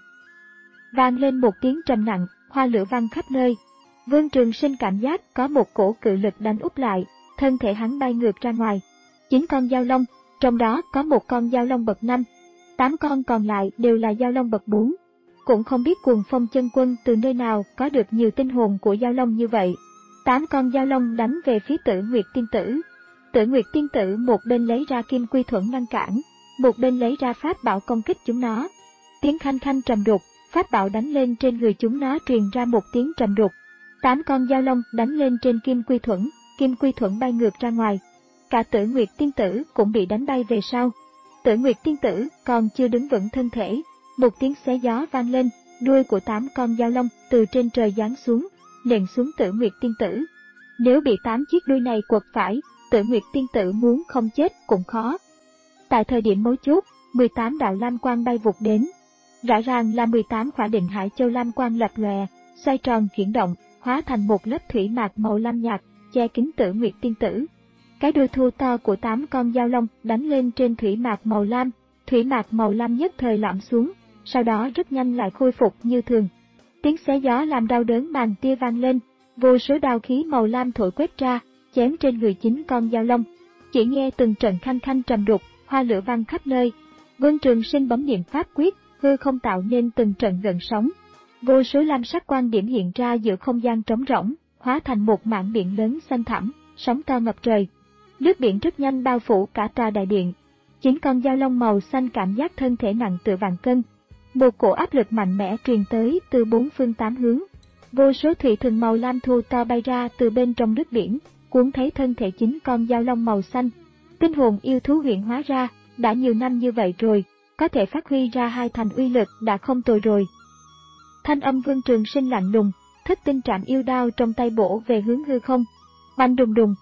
Vang lên một tiếng trầm nặng, hoa lửa văng khắp nơi. Vương Trường Sinh cảm giác có một cổ cự lực đánh úp lại, thân thể hắn bay ngược ra ngoài. Chín con dao long, trong đó có một con dao long bậc năm, tám con còn lại đều là dao long bậc bốn. Cũng không biết Cuồng Phong Chân Quân từ nơi nào có được nhiều tinh hồn của dao long như vậy. Tám con dao long đánh về phía Tử Nguyệt Tiên Tử. Tử Nguyệt Tiên Tử một bên lấy ra Kim Quy Thuẫn ngăn cản, một bên lấy ra pháp bảo công kích chúng nó. Tiếng khanh khanh trầm đục, pháp bảo đánh lên trên người chúng nó truyền ra một tiếng trầm đục. Tám con dao long đánh lên trên Kim Quy Thuẫn, Kim Quy Thuẫn bay ngược ra ngoài. Cả Tử Nguyệt Tiên Tử cũng bị đánh bay về sau. Tử Nguyệt Tiên Tử còn chưa đứng vững thân thể, một tiếng xé gió vang lên, đuôi của tám con dao long từ trên trời giáng xuống, nện xuống Tử Nguyệt Tiên Tử. Nếu bị tám chiếc đuôi này quật phải, Tử Nguyệt Tiên Tử muốn không chết cũng khó. Tại thời điểm mấu chốt, mười tám đạo lam quang bay vụt đến. Rõ ràng là mười tám khỏa Định Hải Châu lam quang lập lòe, xoay tròn chuyển động, hóa thành một lớp thủy mạc màu lam nhạt, che kín Tử Nguyệt Tiên Tử. Cái đuôi thô to của tám con dao long đánh lên trên thủy mạc màu lam, thủy mạc màu lam nhất thời lõm xuống, sau đó rất nhanh lại khôi phục như thường. Tiếng xé gió làm đau đớn màn tia vang lên, vô số đao khí màu lam thổi quét ra, chém trên người chín con dao long. Chỉ nghe từng trận khanh khanh trầm đục, hoa lửa văng khắp nơi. Vương Trường Sinh bấm niệm pháp quyết, hư không tạo nên từng trận gợn sóng. Vô số lam sắc quang điểm hiện ra giữa không gian trống rỗng, hóa thành một mảng biển lớn xanh thẳm, sóng to ngập trời. Nước biển rất nhanh bao phủ cả tòa đại điện. Chín con dao long màu xanh cảm giác thân thể nặng tựa vạn cân. Một cổ áp lực mạnh mẽ truyền tới từ bốn phương tám hướng. Vô số thủy thần màu lam thô to bay ra từ bên trong nước biển, cuốn thấy thân thể chín con dao long màu xanh. Tinh hồn yêu thú hiện hóa ra, đã nhiều năm như vậy rồi, có thể phát huy ra hai thành uy lực đã không tồi rồi. Thanh âm Vương Trường Sinh lạnh lùng, thất tinh trảm yêu đao trong tay bổ về hướng hư không. Oanh đùng đùng.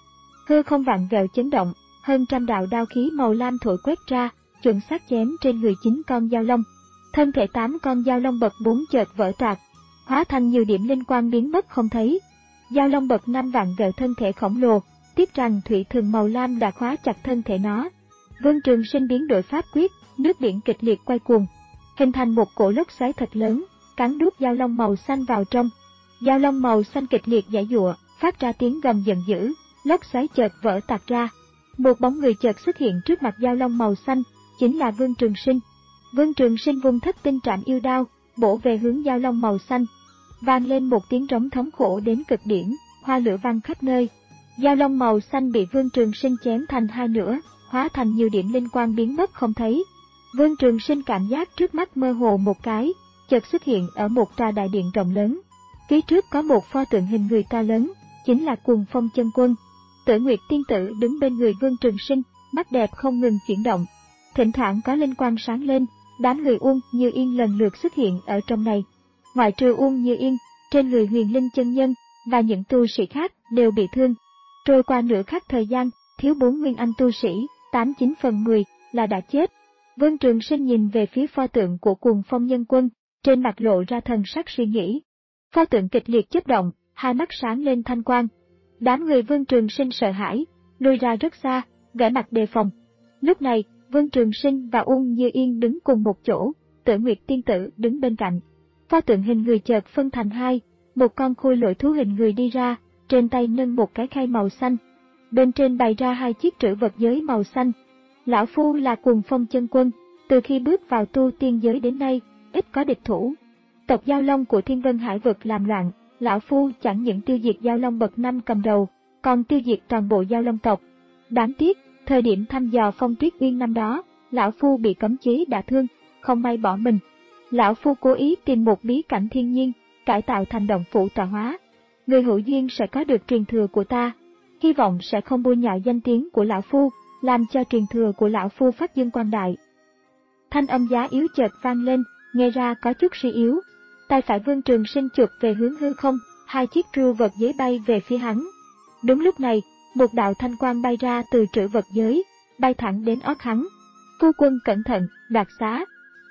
Hư không vặn vẹo chấn động, hơn trăm đạo đao khí màu lam thổi quét ra, chuẩn xác chém trên người chín con dao long. Thân thể tám con dao long bậc bốn chợt vỡ toạc, hóa thành nhiều điểm linh quang biến mất không thấy. Dao long bậc năm vặn vẹo thân thể khổng lồ, tiếc rằng thủy thường màu lam đã khóa chặt thân thể nó. Vương Trường Sinh biến đổi pháp quyết, nước biển kịch liệt quay cuồng, hình thành một cổ lốc xoáy thật lớn, cắn đuốt dao long màu xanh vào trong. Dao long màu xanh kịch liệt giãy giụa, phát ra tiếng gầm giận dữ, lốc xoáy chợt vỡ tạc ra. Một bóng người chợt xuất hiện trước mặt dao long màu xanh, chính là Vương Trường Sinh. Vương Trường Sinh vung thất tinh trảm yêu đao, bổ về hướng dao long màu xanh. Vang lên một tiếng trống thống khổ đến cực điểm, hoa lửa văng khắp nơi. Dao long màu xanh bị Vương Trường Sinh chém thành hai nửa, hóa thành nhiều điểm linh quang biến mất không thấy. Vương Trường Sinh cảm giác trước mắt mơ hồ một cái, chợt xuất hiện ở một tòa đại điện rộng lớn. Phía trước có một pho tượng hình người to lớn, chính là Cuồng Phong Chân Quân. Tử Nguyệt Tiên Tử đứng bên người Vương Trường Sinh, mắt đẹp không ngừng chuyển động. Thỉnh thoảng có linh quang sáng lên, đám người Uông Như Yên lần lượt xuất hiện ở trong này. Ngoại trừ Uông Như Yên, trên người Huyền Linh chân nhân và những tu sĩ khác đều bị thương. Trôi qua nửa khắc thời gian, thiếu bốn nguyên anh tu sĩ, tám chín phần mười là đã chết. Vương Trường Sinh nhìn về phía pho tượng của Cuồng Phong Nhân Quân, trên mặt lộ ra thần sắc suy nghĩ. Pho tượng kịch liệt chớp động, hai mắt sáng lên thanh quang. Đám người Vương Trường Sinh sợ hãi, lùi ra rất xa, vẻ mặt đề phòng. Lúc này, Vương Trường Sinh và Uông Như Yên đứng cùng một chỗ, Tử Nguyệt Tiên Tử đứng bên cạnh. Pho tượng hình người chợt phân thành hai, một con khôi lỗi thú hình người đi ra, trên tay nâng một cái khay màu xanh. Bên trên bày ra hai chiếc trữ vật giới màu xanh. Lão phu là Cuồng Phong Chân Quân, từ khi bước vào tu tiên giới đến nay, ít có địch thủ. Tộc Giao Long của Thiên Vân Hải vực làm loạn, lão phu chẳng những tiêu diệt Giao Long bậc năm cầm đầu, còn tiêu diệt toàn bộ Giao Long tộc. Đáng tiếc, thời điểm thăm dò Phong Tuyết Uyên năm đó, lão phu bị cấm chế đả thương, không may bỏ mình. Lão phu cố ý tìm một bí cảnh thiên nhiên, cải tạo thành động phủ tọa hóa. Người hữu duyên sẽ có được truyền thừa của ta, hy vọng sẽ không bôi nhọ danh tiếng của lão phu, làm cho truyền thừa của lão phu phát dương quang đại. Thanh âm giá yếu chợt vang lên, nghe ra có chút suy yếu. Tay phải Vương Trường Sinh chụp về hướng hư không, hai chiếc trư vật giới bay về phía hắn. Đúng lúc này, một đạo thanh quang bay ra từ trữ vật giới, bay thẳng đến ót hắn. Phu quân cẩn thận, đoạt xá.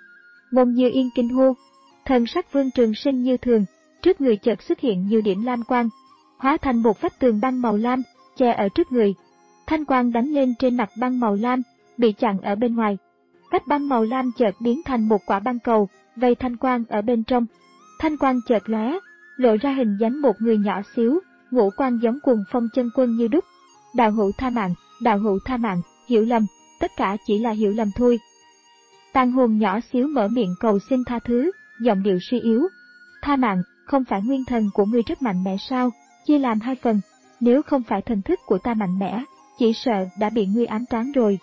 Ngôn Như Yên kinh hô. Thần sắc Vương Trường Sinh như thường, trước người chợt xuất hiện nhiều điểm lam quang, hóa thành một vách tường băng màu lam, che ở trước người. Thanh quang đánh lên trên mặt băng màu lam, bị chặn ở bên ngoài. Vách băng màu lam chợt biến thành một quả băng cầu, vây thanh quang ở bên trong. Thanh quang chợt lóe, lộ ra hình dáng một người nhỏ xíu, ngũ quan giống Cuồng Phong Chân Quân như đúc. Đạo hữu tha mạng, đạo hữu tha mạng, hiểu lầm, tất cả chỉ là hiểu lầm thôi. Tàn hồn nhỏ xíu mở miệng cầu xin tha thứ, giọng điệu suy yếu. Tha mạng, không phải nguyên thần của ngươi rất mạnh mẽ sao, chia làm hai phần, nếu không phải thần thức của ta mạnh mẽ, chỉ sợ đã bị ngươi ám toán rồi.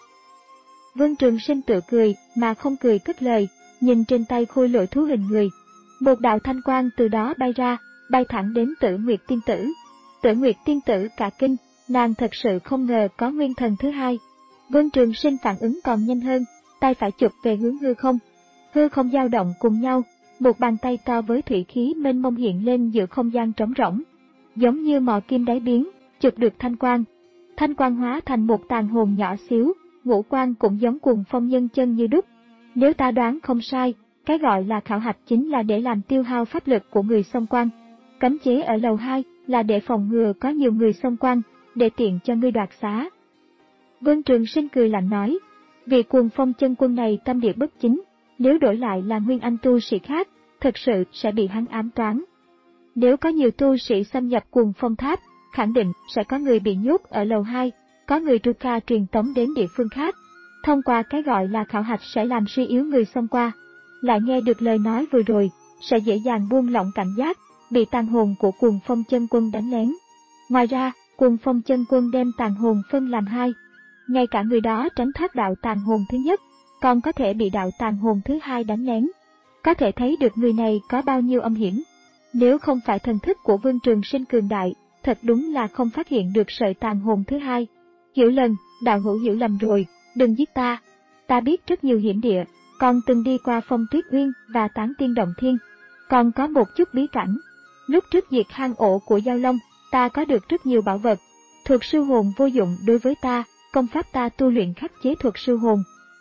Vương Trường Sinh tự cười, mà không cười cất lời, nhìn trên tay khôi lỗi thú hình người. Một đạo thanh quang từ đó bay ra, bay thẳng đến Tử Nguyệt Tiên Tử. Tử Nguyệt Tiên Tử cả kinh, nàng thật sự không ngờ có nguyên thần thứ hai. Vương Trường Sinh phản ứng còn nhanh hơn, tay phải chụp về hướng hư không. Hư không dao động cùng nhau, một bàn tay to với thủy khí mênh mông hiện lên giữa không gian trống rỗng, giống như mò kim đáy biển, chụp được thanh quang. Thanh quang hóa thành một tàn hồn nhỏ xíu, ngũ quan cũng giống Cuồng Phong nhân chân như đúc. Nếu ta đoán không sai, cái gọi là khảo hạch chính là để làm tiêu hao pháp lực của người xông quan. Cấm chế ở lầu hai là để phòng ngừa có nhiều người xông quan, để tiện cho ngươi đoạt xá. Vương Trường Sinh cười lạnh nói, vì Cuồng Phong chân quân này tâm địa bất chính, nếu đổi lại là nguyên anh tu sĩ khác, thật sự sẽ bị hắn ám toán. Nếu có nhiều tu sĩ xâm nhập Cuồng Phong tháp, khẳng định sẽ có người bị nhốt ở lầu hai, có người tru ca truyền tống đến địa phương khác. Thông qua cái gọi là khảo hạch sẽ làm suy yếu người xông qua. Lại nghe được lời nói vừa rồi, sẽ dễ dàng buông lỏng cảnh giác, bị tàn hồn của Cuồng Phong chân quân đánh lén. Ngoài ra, Cuồng Phong chân quân đem tàn hồn phân làm hai. Ngay cả người đó tránh thoát đạo tàn hồn thứ nhất, còn có thể bị đạo tàn hồn thứ hai đánh lén. Có thể thấy được người này có bao nhiêu âm hiểm. Nếu không phải thần thức của Vương Trường Sinh cường đại, thật đúng là không phát hiện được sợi tàn hồn thứ hai. Hiểu lầm, đạo hữu hiểu lầm rồi, đừng giết ta. Ta biết rất nhiều hiểm địa, còn từng đi qua Phong Tuyết Uyên và Tán Tiên Động Thiên, còn có một chút bí cảnh. Lúc trước diệt hang ổ của Giao Long, ta có được rất nhiều bảo vật. Thuật sư hồn vô dụng đối với ta, công pháp ta tu luyện khắc chế thuật sư hồn.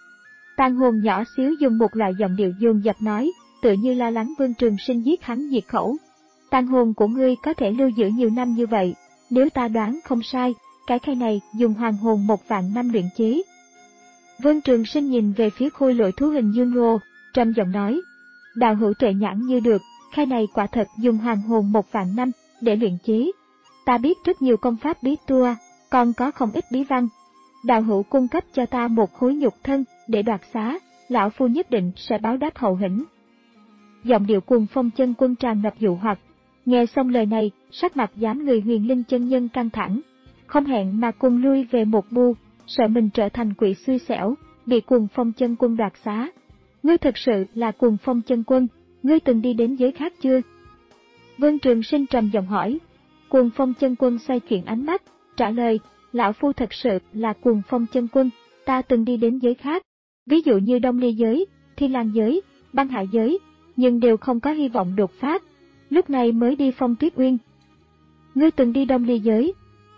Tàn hồn nhỏ xíu dùng một loại giọng điệu dồn dập nói, tự như lo lắng Vương Trường Sinh giết hắn diệt khẩu. Tàn hồn của ngươi có thể lưu giữ nhiều năm như vậy, nếu ta đoán không sai, cái khay này dùng hoàng hồn một vạn năm luyện chế. Vương Trường Sinh nhìn về phía khôi lỗi thú hình Dương Ngô, trầm giọng nói, đạo hữu tuệ nhãn như được, khay này quả thật dùng hoàng hồn một vạn năm để luyện chế. Ta biết rất nhiều công pháp bí tua, còn có không ít bí văn. Đạo hữu cung cấp cho ta một khối nhục thân để đoạt xá, lão phu nhất định sẽ báo đáp hậu hĩnh. Giọng điệu Cuồng Phong chân quân tràn ngập dụ hoặc. Nghe xong lời này, sắc mặt dám người Huyền Linh chân nhân căng thẳng, không hẹn mà cùng lui về một bu, sợ mình trở thành quỷ xui xẻo, bị Cuồng Phong chân quân đoạt xá. Ngươi thực sự là Cuồng Phong chân quân, ngươi từng đi đến giới khác chưa? Vương Trường Sinh trầm giọng hỏi. Cuồng Phong chân quân xoay chuyển ánh mắt, trả lời, lão phu thật sự là Cuồng Phong chân quân, ta từng đi đến giới khác, ví dụ như Đông Ly giới, Thiên Lang giới, Băng Hải giới, nhưng đều không có hy vọng đột phá. Lúc này mới đi Phong Tuyết Uyên. Ngươi từng đi Đông Ly giới?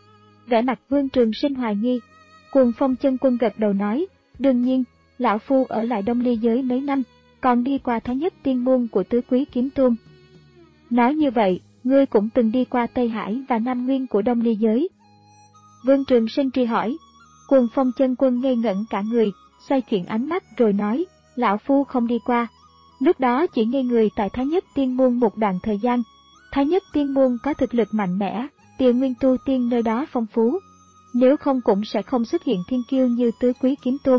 Vẻ mặt Vương Trường Sinh hoài nghi. Cuồng Phong chân quân gật đầu nói, đương nhiên, lão phu ở lại Đông Ly giới mấy năm, còn đi qua Thái Nhất Tiên môn của Tứ Quý Kiếm Tôn. Nói như vậy, ngươi cũng từng đi qua Tây Hải và Nam Nguyên của Đông Ly giới. Vương Trường Sinh truy hỏi. Cuồng Phong chân quân ngây ngẩn cả người, xoay chuyển ánh mắt rồi nói, lão phu không đi qua. Lúc đó chỉ ngây người tại Thái Nhất Tiên môn một đoạn thời gian. Thái Nhất Tiên môn có thực lực mạnh mẽ, tiền nguyên tu tiên nơi đó phong phú. Nếu không cũng sẽ không xuất hiện thiên kiêu như Tứ Quý Kiếm Tôn.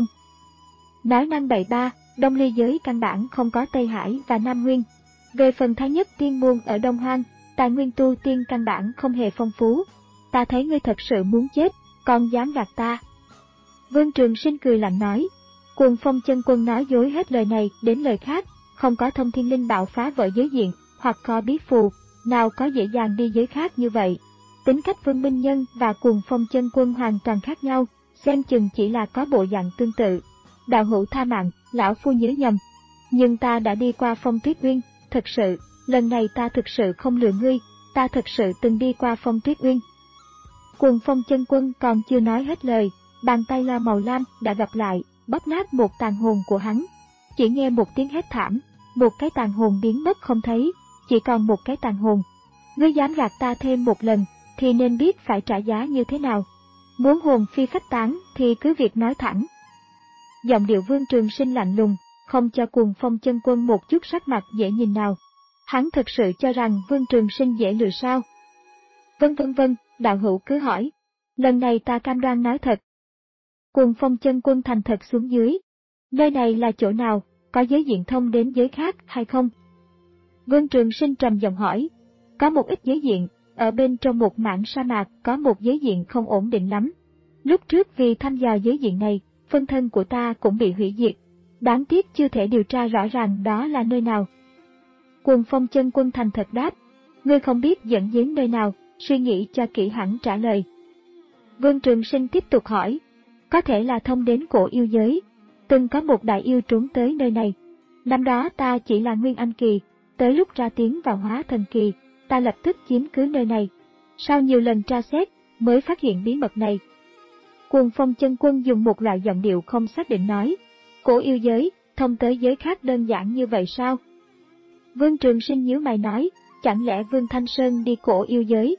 Nói năng bậy ba, Đông Ly giới căn bản không có Tây Hải và Nam Nguyên. Về phần Thái Nhất Tiên môn ở Đông Hoang, tài nguyên tu tiên căn bản không hề phong phú. Ta thấy ngươi thật sự muốn chết, còn dám gạt ta. Vương Trường Sinh cười lạnh nói. Cuồng Phong chân quân nói dối hết lời này đến lời khác, không có thông thiên linh bảo phá vỡ giới diện, hoặc có bí phù, nào có dễ dàng đi giới khác như vậy. Tính cách Vương Minh Nhân và Cuồng Phong chân quân hoàn toàn khác nhau, xem chừng chỉ là có bộ dạng tương tự. Đạo hữu tha mạng, lão phu nhớ nhầm. Nhưng ta đã đi qua Phong Tuyết Uyên, thật sự, lần này ta thực sự không lừa ngươi, ta thật sự từng đi qua Phong Tuyết Uyên. Cuồng Phong chân quân còn chưa nói hết lời, bàn tay la màu lam đã gặp lại, bóp nát một tàn hồn của hắn. Chỉ nghe một tiếng hét thảm, một cái tàn hồn biến mất không thấy, chỉ còn một cái tàn hồn. Ngươi dám gạt ta thêm một lần, thì nên biết phải trả giá như thế nào. Muốn hồn phi phách tán thì cứ việc nói thẳng. Giọng điệu Vương Trường Sinh lạnh lùng, không cho Cuồng Phong Chân Quân một chút sắc mặt dễ nhìn nào. Hắn thực sự cho rằng Vương Trường Sinh dễ lừa sao? Vân vân vân, đạo hữu cứ hỏi. Lần này ta cam đoan nói thật. Cuồng Phong Chân Quân thành thật xuống dưới. Nơi này là chỗ nào, có giới diện thông đến giới khác hay không? Vương Trường Sinh trầm giọng hỏi. Có một ít giới diện, ở bên trong một mảng sa mạc có một giới diện không ổn định lắm. Lúc trước vì thăm dò giới diện này, phân thân của ta cũng bị hủy diệt. Đáng tiếc chưa thể điều tra rõ ràng đó là nơi nào. Cuồng Phong Chân Quân thành thật đáp. Ngươi không biết dẫn đến nơi nào, suy nghĩ cho kỹ hẳn trả lời. Vương Trường Sinh tiếp tục hỏi. Có thể là thông đến cổ yêu giới. Từng có một đại yêu trốn tới nơi này. Năm đó ta chỉ là Nguyên Anh Kỳ, tới lúc ra tiến vào Hóa Thần Kỳ, ta lập tức chiếm cứ nơi này. Sau nhiều lần tra xét, mới phát hiện bí mật này. Cuồng Phong Chân Quân dùng một loại giọng điệu không xác định nói. Cổ yêu giới, thông tới giới khác đơn giản như vậy sao? Vương Trường Sinh nhíu mày nói, chẳng lẽ Vương Thanh Sơn đi cổ yêu giới?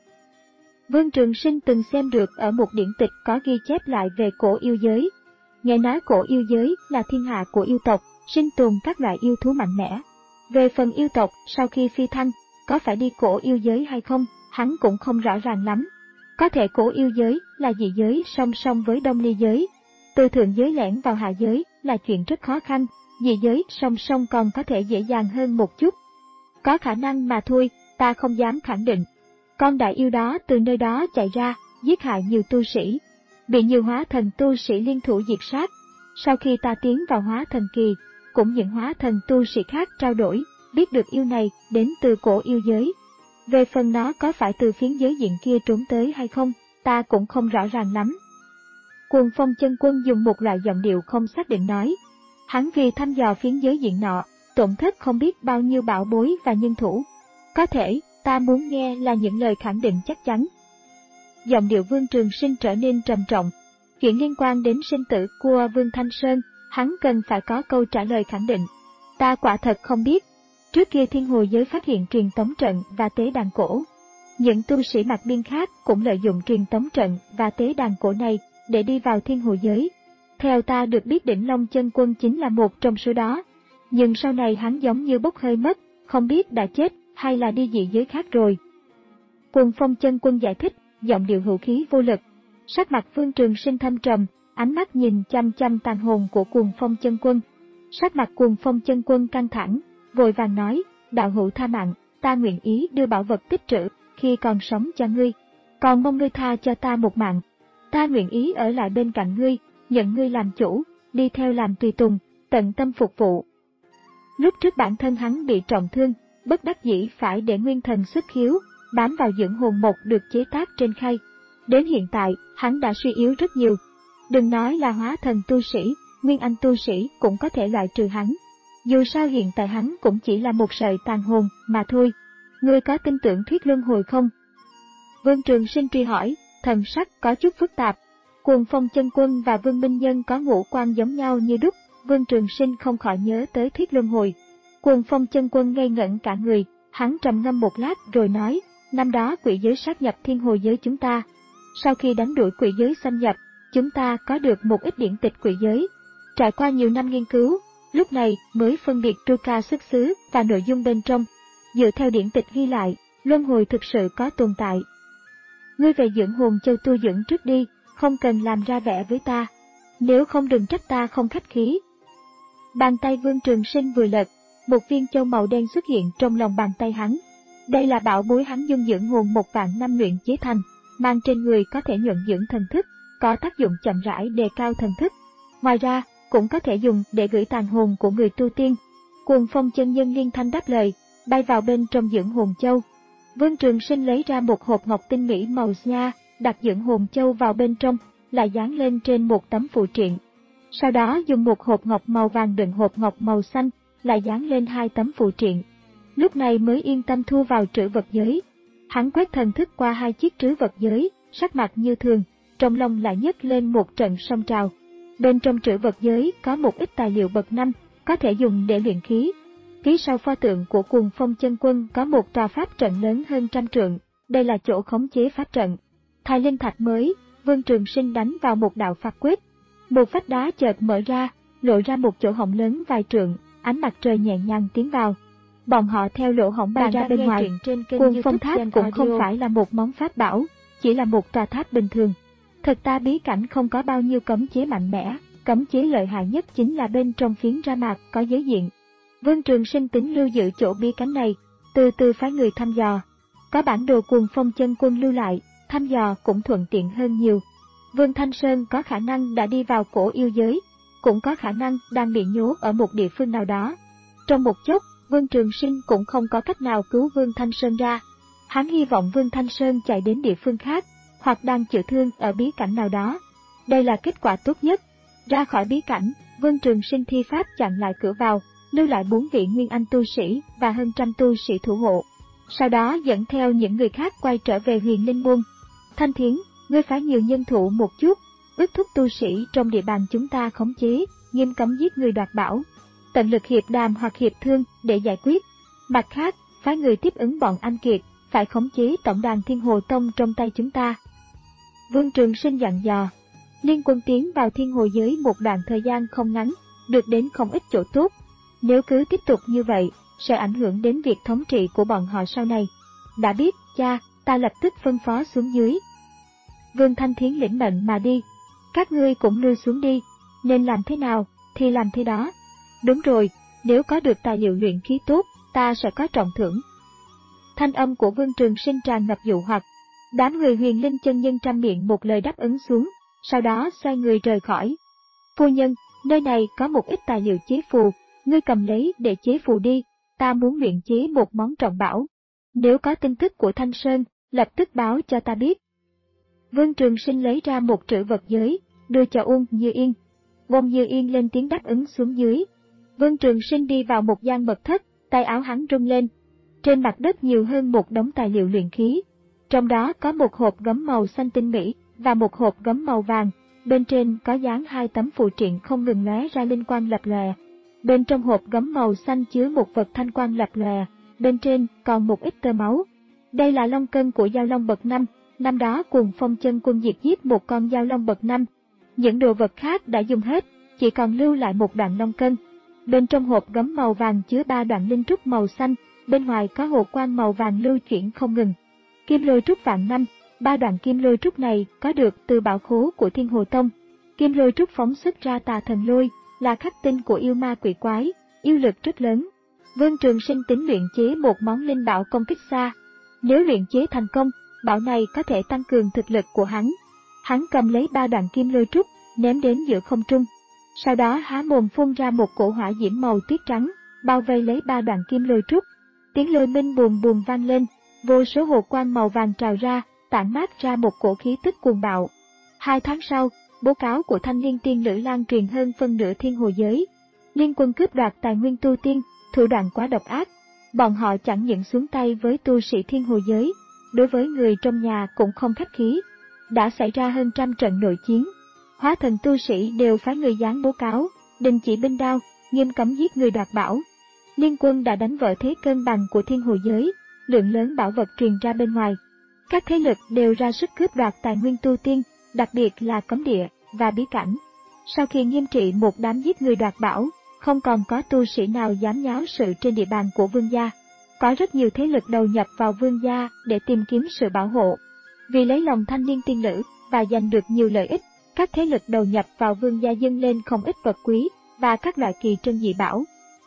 Vương Trường Sinh từng xem được ở một điển tịch có ghi chép lại về cổ yêu giới. Nghe nói cổ yêu giới là thiên hạ của yêu tộc, sinh tồn các loại yêu thú mạnh mẽ. Về phần yêu tộc, sau khi phi thăng, có phải đi cổ yêu giới hay không, hắn cũng không rõ ràng lắm. Có thể cổ yêu giới là dị giới song song với đông ly giới. Từ thượng giới lẻn vào hạ giới là chuyện rất khó khăn, dị giới song song còn có thể dễ dàng hơn một chút. Có khả năng mà thôi, ta không dám khẳng định. Con đại yêu đó từ nơi đó chạy ra, giết hại nhiều tu sĩ, bị nhiều hóa thần tu sĩ liên thủ diệt sát. Sau khi ta tiến vào Hóa Thần Kỳ, cũng những hóa thần tu sĩ khác trao đổi, biết được yêu này đến từ cổ yêu giới. Về phần nó có phải từ phiến giới diện kia trốn tới hay không, ta cũng không rõ ràng lắm. Cuồng Phong Chân Quân dùng một loại giọng điệu không xác định nói. Hắn vì thăm dò phiến giới diện nọ, tổn thất không biết bao nhiêu bảo bối và nhân thủ. Có thể, ta muốn nghe là những lời khẳng định chắc chắn. Giọng điệu Vương Trường Sinh trở nên trầm trọng. Chuyện liên quan đến sinh tử của Vương Thanh Sơn, hắn cần phải có câu trả lời khẳng định. Ta quả thật không biết. Trước kia Thiên Hồ giới phát hiện truyền tống trận và tế đàn cổ. Những tu sĩ mặt biên khác cũng lợi dụng truyền tống trận và tế đàn cổ này để đi vào Thiên Hồ giới. Theo ta được biết Đỉnh Long Chân Quân chính là một trong số đó. Nhưng sau này hắn giống như bốc hơi mất, không biết đã chết hay là đi dị giới khác rồi. Cuồng Phong Chân Quân giải thích, giọng điệu hữu khí vô lực. Sắc mặt Vương Trường Sinh thâm trầm, ánh mắt nhìn chăm chăm tàn hồn của Cuồng Phong Chân Quân. Sắc mặt Cuồng Phong Chân Quân căng thẳng, vội vàng nói, đạo hữu tha mạng, ta nguyện ý đưa bảo vật tích trữ khi còn sống cho ngươi, còn mong ngươi tha cho ta một mạng. Ta nguyện ý ở lại bên cạnh ngươi, nhận ngươi làm chủ, đi theo làm tùy tùng, tận tâm phục vụ. Lúc trước bản thân hắn bị trọng thương, bất đắc dĩ phải để nguyên thần xuất khiếu, bám vào dưỡng hồn mộc được chế tác trên khay. Đến hiện tại, hắn đã suy yếu rất nhiều. Đừng nói là hóa thần tu sĩ, nguyên anh tu sĩ cũng có thể loại trừ hắn. Dù sao hiện tại hắn cũng chỉ là một sợi tàn hồn mà thôi. Ngươi có tin tưởng thuyết luân hồi không? Vương Trường Sinh truy hỏi, thần sắc có chút phức tạp. Cuồng Phong Chân Quân và Vương Minh Nhân có ngũ quan giống nhau như đúc, Vương Trường Sinh không khỏi nhớ tới thuyết luân hồi. Cuồng Phong Chân Quân ngây ngẩn cả người, hắn trầm ngâm một lát rồi nói, năm đó quỷ giới sát nhập Thiên Hồ giới chúng ta. Sau khi đánh đuổi quỷ giới xâm nhập, chúng ta có được một ít điển tịch quỷ giới. Trải qua nhiều năm nghiên cứu, lúc này mới phân biệt tru ca xuất xứ và nội dung bên trong. Dựa theo điển tịch ghi lại, luân hồi thực sự có tồn tại. Ngươi về dưỡng hồn châu tu dưỡng trước đi, không cần làm ra vẻ với ta. Nếu không đừng trách ta không khách khí. Bàn tay Vương Trường Sinh vừa lật, một viên châu màu đen xuất hiện trong lòng bàn tay hắn. Đây là bảo bối hắn dung dưỡng hồn một vạn năm luyện chế thành, mang trên người có thể nhuận dưỡng thần thức, có tác dụng chậm rãi đề cao thần thức. Ngoài ra, cũng có thể dùng để gửi tàn hồn của người tu tiên. Cuồng Phong chân nhân liên thanh đáp lời, bay vào bên trong dưỡng hồn châu. Vương Trường Sinh lấy ra một hộp ngọc tinh mỹ màu nha, đặt dưỡng hồn châu vào bên trong, lại dán lên trên một tấm phù triện. Sau đó dùng một hộp ngọc màu vàng đựng hộp ngọc màu xanh, lại dán lên hai tấm phù triện. Lúc này mới yên tâm thu vào trữ vật giới. Hắn quét thần thức qua hai chiếc trữ vật giới, sắc mặt như thường, trong lòng lại nhấc lên một trận sông trào. Bên trong trữ vật giới có một ít tài liệu bậc năm, có thể dùng để luyện khí. Phía sau pho tượng của Cuồng Phong Chân Quân có một tòa pháp trận lớn hơn trăm trượng, đây là chỗ khống chế pháp trận. Thái linh thạch mới, Vương Trường Sinh đánh vào một đạo phạt quyết. Một vách đá chợt mở ra, lộ ra một chỗ hổng lớn vài trượng, ánh mặt trời nhẹ nhàng tiến vào. Bọn họ theo lỗ hổng bay ra bên ngoài. Cuồng Phong Tháp cũng không phải là một món pháp bảo, chỉ là một tòa tháp bình thường. Thật ta bí cảnh không có bao nhiêu cấm chế mạnh mẽ, cấm chế lợi hại nhất chính là bên trong phiến ra mạc có giới diện. Vương Trường Sinh tính lưu giữ chỗ bí cảnh này, từ từ phái người thăm dò. Có bản đồ Cuồng Phong chân quân lưu lại, thăm dò cũng thuận tiện hơn nhiều. Vương Thanh Sơn có khả năng đã đi vào cổ yêu giới, cũng có khả năng đang bị nhốt ở một địa phương nào đó. Trong một chốc, Vương Trường Sinh cũng không có cách nào cứu Vương Thanh Sơn ra. Hắn hy vọng Vương Thanh Sơn chạy đến địa phương khác, hoặc đang chữa thương ở bí cảnh nào đó. Đây là kết quả tốt nhất. Ra khỏi bí cảnh, Vương Trường Sinh thi pháp chặn lại cửa vào, lưu lại bốn vị nguyên anh tu sĩ và hơn trăm tu sĩ thủ hộ. Sau đó dẫn theo những người khác quay trở về Huyền Linh Môn. Thanh Thiến, ngươi phải nhiều nhân thủ một chút, ước thúc tu sĩ trong địa bàn chúng ta khống chế, nghiêm cấm giết người đoạt bảo. Tận lực hiệp đàm hoặc hiệp thương để giải quyết. Mặt khác, phái người tiếp ứng bọn anh kiệt, phải khống chế tổng đàn Thiên Hồ Tông trong tay chúng ta. Vương Trường Sinh dặn dò. Liên Quân tiến vào Thiên Hồ giới một đoạn thời gian không ngắn, được đến không ít chỗ tốt. Nếu cứ tiếp tục như vậy, sẽ ảnh hưởng đến việc thống trị của bọn họ sau này. Đã biết, cha, ta lập tức phân phó xuống dưới. Vương Thanh Thiến lĩnh mệnh mà đi. Các ngươi cũng lui xuống đi, nên làm thế nào, thì làm thế đó. Đúng rồi, nếu có được tài liệu luyện khí tốt, ta sẽ có trọng thưởng. Thanh âm của Vương Trường Sinh tràn ngập dụ hoặc. Đám người Huyền Linh chân nhân trăm miệng một lời đáp ứng xuống, sau đó xoay người rời khỏi. Phu nhân, nơi này có một ít tài liệu chế phù, ngươi cầm lấy để chế phù đi, ta muốn luyện chế một món trọng bảo. Nếu có tin tức của Thanh Sơn, lập tức báo cho ta biết. Vương Trường Sinh lấy ra một trữ vật giới, đưa cho Uông Như Yên. Uông Như Yên lên tiếng đáp ứng xuống dưới. Vương Trường Sinh đi vào một gian mật thất, tay áo hắn rung lên. Trên mặt đất nhiều hơn một đống tài liệu luyện khí. Trong đó có một hộp gấm màu xanh tinh mỹ và một hộp gấm màu vàng, bên trên có dán hai tấm phù triện không ngừng lóe ra linh quang lập lòe. Bên trong hộp gấm màu xanh chứa một vật thanh quang lập lòe, bên trên còn một ít tơ máu. Đây là long cân của Giao Long bậc năm, năm đó Cuồng Phong chân quân diệt giết một con Giao Long bậc năm. Những đồ vật khác đã dùng hết, chỉ còn lưu lại một đoạn long cân. Bên trong hộp gấm màu vàng chứa ba đoạn linh trúc màu xanh, bên ngoài có hồ quang màu vàng lưu chuyển không ngừng. Kim lôi trúc vạn năm, ba đoạn kim lôi trúc này có được từ bảo khố của Thiên Hồ Tông. Kim lôi trúc phóng xuất ra tà thần lôi, là khắc tinh của yêu ma quỷ quái, yêu lực rất lớn. Vương Trường Sinh tính luyện chế một món linh bảo công kích xa. Nếu luyện chế thành công, bảo này có thể tăng cường thực lực của hắn. Hắn cầm lấy ba đoạn kim lôi trúc, ném đến giữa không trung. Sau đó há mồm phun ra một cổ hỏa diễm màu tuyết trắng, bao vây lấy ba đoạn kim lôi trúc. Tiếng lôi minh bùm bùm vang lên, vô số hồ quang màu vàng trào ra, tản mát ra một cổ khí tức cuồng bạo. Hai tháng sau, báo cáo của Thanh Liên Tiên Nữ lan truyền hơn phân nửa Thiên Hồ giới. Liên Quân cướp đoạt tài nguyên tu tiên, thủ đoạn quá độc ác. Bọn họ chẳng những xuống tay với tu sĩ Thiên Hồ giới, đối với người trong nhà cũng không khách khí. Đã xảy ra hơn trăm trận nội chiến. Hóa thần tu sĩ đều phái người dán báo cáo, đình chỉ binh đao, nghiêm cấm giết người đoạt bảo. Liên Quân đã đánh vỡ thế cân bằng của Thiên Hồ giới, lượng lớn bảo vật truyền ra bên ngoài. Các thế lực đều ra sức cướp đoạt tài nguyên tu tiên, đặc biệt là cấm địa và bí cảnh. Sau khi nghiêm trị một đám giết người đoạt bảo, không còn có tu sĩ nào dám nháo sự trên địa bàn của vương gia. Có rất nhiều thế lực đầu nhập vào vương gia để tìm kiếm sự bảo hộ. Vì lấy lòng Thanh Liên Tiên Nữ và giành được nhiều lợi ích, các thế lực đầu nhập vào vương gia dâng lên không ít vật quý và các loại kỳ trân dị bảo.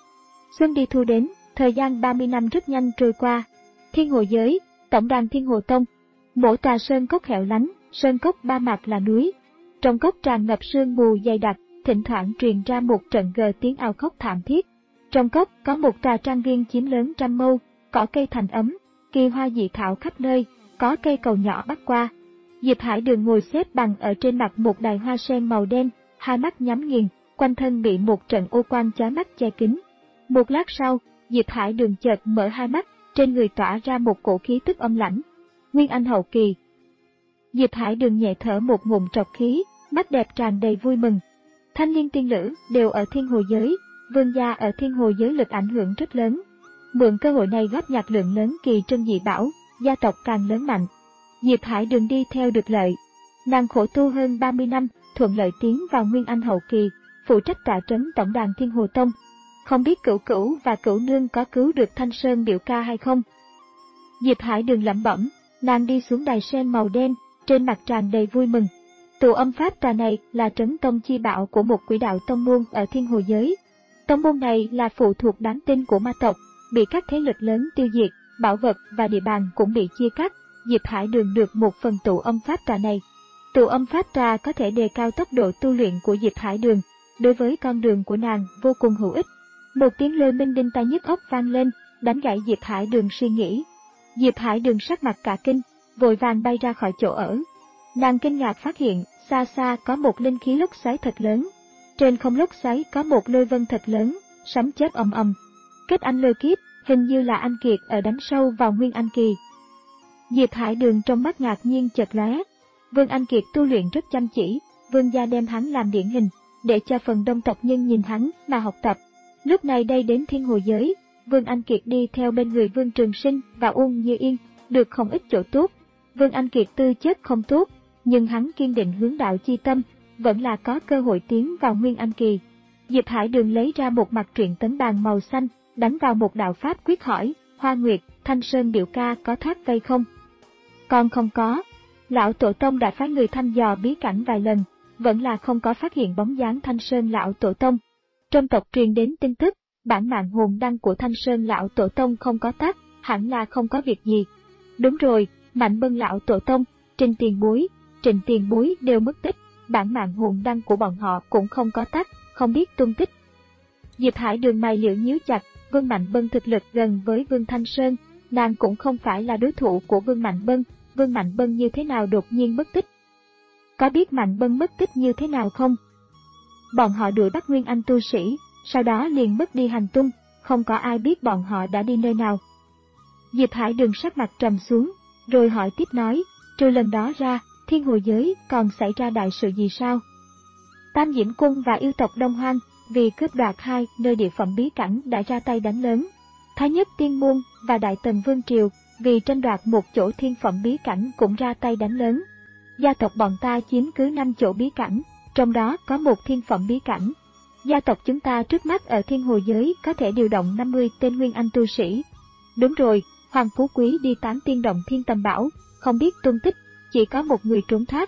Xuân đi thu đến, thời gian ba mươi năm rất nhanh trôi qua. Thiên Hồ giới, tổng đàn Thiên Hồ Tông. Mỗi tòa sơn cốc hẻo lánh, sơn cốc ba mặt là núi. Trong cốc tràn ngập sương mù dày đặc, thỉnh thoảng truyền ra một trận gờ tiếng ao khóc thảm thiết. Trong cốc có một tòa trang viên chiếm lớn trăm mâu, cỏ cây thành ấm, kỳ hoa dị thảo khắp nơi, có cây cầu nhỏ bắc qua. Diệp Hải Đường ngồi xếp bằng ở trên mặt một đài hoa sen màu đen, hai mắt nhắm nghiền, quanh thân bị một trận ô quang chói mắt che kín. Một lát sau, Diệp Hải Đường chợt mở hai mắt, trên người tỏa ra một cổ khí tức âm lãnh. Nguyên Anh hậu kỳ. Diệp Hải Đường nhẹ thở một ngụm trọc khí, mắt đẹp tràn đầy vui mừng. Thanh Liên Tiên Nữ đều ở Thiên Hồ giới, vương gia ở Thiên Hồ giới lực ảnh hưởng rất lớn. Mượn cơ hội này góp nhặt lượng lớn kỳ trân dị bảo, gia tộc càng lớn mạnh. Diệp Hải Đường đi theo được lợi. Nàng khổ tu hơn ba mươi năm, thuận lợi tiến vào Nguyên Anh hậu kỳ, phụ trách tọa trấn tổng đàn Thiên Hồ Tông. Không biết Cửu Cửu và Cửu Nương có cứu được Thanh Sơn biểu ca hay không? Diệp Hải Đường lẩm bẩm, nàng đi xuống đài sen màu đen, trên mặt tràn đầy vui mừng. Tụ âm pháp trà này là trấn tông chi bảo của một quỷ đạo tông môn ở Thiên Hồ giới. Tông môn này là phụ thuộc đáng tin của ma tộc, bị các thế lực lớn tiêu diệt, bảo vật và địa bàn cũng bị chia cắt. Diệp Hải Đường được một phần tụ âm pháp trà này. Tụ âm pháp trà có thể đề cao tốc độ tu luyện của Diệp Hải Đường, đối với con đường của nàng vô cùng hữu ích. Một tiếng lôi minh đinh tai nhức óc vang lên, đánh gãy Diệp Hải Đường suy nghĩ. Diệp Hải Đường sắc mặt cả kinh, vội vàng bay ra khỏi chỗ ở. Nàng kinh ngạc phát hiện, xa xa có một linh khí lốc xoáy thật lớn. Trên không lốc xoáy có một lôi vân thật lớn, sấm chớp ầm ầm. Kết anh lôi kiếp, hình như là anh Kiệt ở đánh sâu vào Nguyên Anh kỳ. Diệp Hải Đường trong mắt ngạc nhiên chợt lóe. Vương Anh Kiệt tu luyện rất chăm chỉ, Vương gia đem hắn làm điển hình, để cho phần đông tộc nhân nhìn hắn mà học tập. Lúc này đây đến Thiên Hồ giới, Vương Anh Kiệt đi theo bên người Vương Trường Sinh và Uông Như Yên, được không ít chỗ tốt. Vương Anh Kiệt tư chất không tốt, nhưng hắn kiên định hướng đạo chi tâm, vẫn là có cơ hội tiến vào Nguyên Anh kỳ. Diệp Hải Đường lấy ra một mặt truyện tấn bàn màu xanh, đánh vào một đạo pháp quyết hỏi, Hoa Nguyệt, Thanh Sơn biểu ca có thoát vây không? Còn không có. Lão Tổ Tông đã phái người thăm dò bí cảnh vài lần, vẫn là không có phát hiện bóng dáng Thanh Sơn Lão Tổ Tông. Trong tộc truyền đến tin tức, bản mạng hồn đăng của Thanh Sơn Lão Tổ Tông không có tắt, hẳn là không có việc gì. Đúng rồi, Mạnh Bân Lão Tổ Tông, Trình Tiền Bối, Trịnh Tiền Bối đều mất tích, bản mạng hồn đăng của bọn họ cũng không có tắt, không biết tung tích. Diệp Hải Đường mày liễu nhíu chặt, Vương Mạnh Bân thực lực gần với Vương Thanh Sơn, nàng cũng không phải là đối thủ của Vương Mạnh Bân, Vương Mạnh Bân như thế nào đột nhiên mất tích? Có biết Mạnh Bân mất tích như thế nào không? Bọn họ đuổi bắt Nguyên Anh tu sĩ, sau đó liền mất đi hành tung, không có ai biết bọn họ đã đi nơi nào. Diệp Hải Đường sắc mặt trầm xuống, rồi hỏi tiếp nói, trừ lần đó ra, Thiên Hồ giới còn xảy ra đại sự gì sao? Tam Diễm Quân và yêu tộc Đông Hoang, vì cướp đoạt hai nơi địa phẩm bí cảnh đã ra tay đánh lớn. Thái Nhất Tiên Môn và Đại Tần Vương Triều, vì tranh đoạt một chỗ thiên phẩm bí cảnh cũng ra tay đánh lớn. Gia tộc bọn ta chiếm cứ năm chỗ bí cảnh, trong đó có một thiên phẩm bí cảnh. Gia tộc chúng ta trước mắt ở Thiên Hồ giới có thể điều động năm mươi tên Nguyên Anh tu sĩ. Đúng rồi, Hoàng Phú Quý đi tán tiên động Thiên Tầm Bảo, không biết tung tích, chỉ có một người trốn thoát.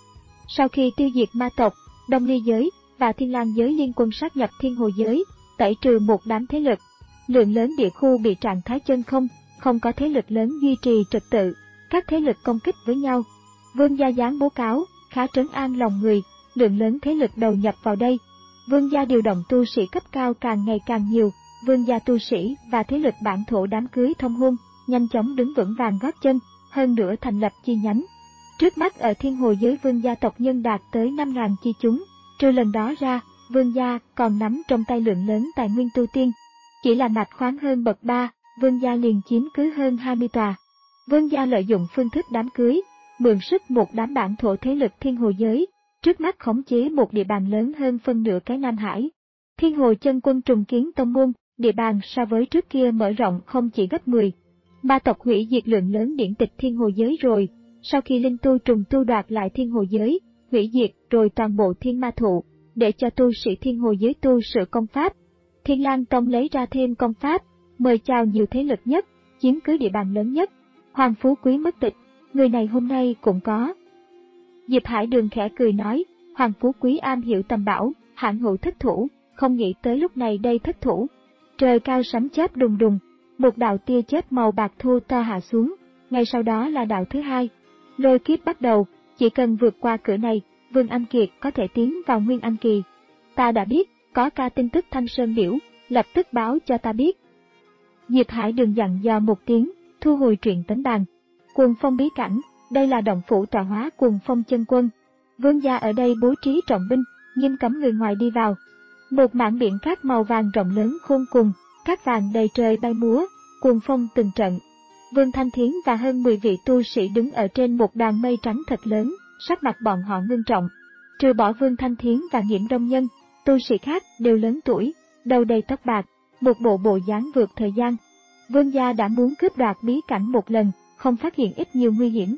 Sau khi tiêu diệt ma tộc, Đông Ly giới và Thiên Lang giới liên quân sát nhập Thiên Hồ giới, tẩy trừ một đám thế lực. Lượng lớn địa khu bị trạng thái chân không, không có thế lực lớn duy trì trật tự, các thế lực công kích với nhau. Vương gia giáng bố cáo, khá trấn an lòng người, lượng lớn thế lực đầu nhập vào đây. Vương gia điều động tu sĩ cấp cao càng ngày càng nhiều, vương gia tu sĩ và thế lực bản thổ đám cưới thông hôn, nhanh chóng đứng vững vàng gót chân, hơn nữa thành lập chi nhánh. Trước mắt ở Thiên Hồ giới vương gia tộc nhân đạt tới năm nghìn chi chúng, trừ lần đó ra, vương gia còn nắm trong tay lượng lớn tài nguyên tu tiên. Chỉ là mạch khoáng hơn bậc ba, vương gia liền chiếm cứ hơn hai mươi tòa. Vương gia lợi dụng phương thức đám cưới, mượn sức một đám bản thổ thế lực Thiên Hồ giới, trước mắt khống chế một địa bàn lớn hơn phân nửa cái Nam Hải. Thiên Hồ chân quân trùng kiến tông môn, địa bàn so với trước kia mở rộng không chỉ gấp mười. Ma tộc hủy diệt lượng lớn điển tịch Thiên Hồ giới rồi, sau khi linh tu trùng tu đoạt lại Thiên Hồ giới, hủy diệt rồi toàn bộ thiên ma thụ, để cho tu sĩ Thiên Hồ giới tu sửa công pháp. Thiên Lang Tông lấy ra thêm công pháp, mời chào nhiều thế lực nhất, chiếm cứ địa bàn lớn nhất. Hoàng Phú Quý mất tịch, người này hôm nay cũng có. Diệp Hải Đường khẽ cười nói, Hoàng Phú Quý am hiểu tầm bảo, hạng hữu thất thủ, không nghĩ tới lúc này đây thất thủ. Trời cao sấm chớp đùng đùng, một đạo tia chớp màu bạc thu to hạ xuống, ngay sau đó là đạo thứ hai. Lôi kiếp bắt đầu, chỉ cần vượt qua cửa này, Vương Anh Kiệt có thể tiến vào Nguyên Anh kỳ. Ta đã biết, có ca tin tức Thanh Sơn biểu, lập tức báo cho ta biết. Diệp Hải Đường dặn dò một tiếng, thu hồi truyện tấn bàn. Quần phong bí cảnh, đây là động phủ tọa hóa quần phong chân quân. Vương gia ở đây bố trí trọng binh, nghiêm cấm người ngoài đi vào. Một mảng biển cát màu vàng rộng lớn khôn cùng, cát vàng đầy trời bay múa, quần phong từng trận. Vương Thanh Thiến và hơn mười vị tu sĩ đứng ở trên một đoàn mây trắng thật lớn, sắc mặt bọn họ ngưng trọng. Trừ bỏ Vương Thanh Thiến và Nghiễm Đông Nhân, tu sĩ khác đều lớn tuổi, đầu đầy tóc bạc, một bộ bộ dáng vượt thời gian. Vương gia đã muốn cướp đoạt bí cảnh một lần, không phát hiện ít nhiều nguy hiểm.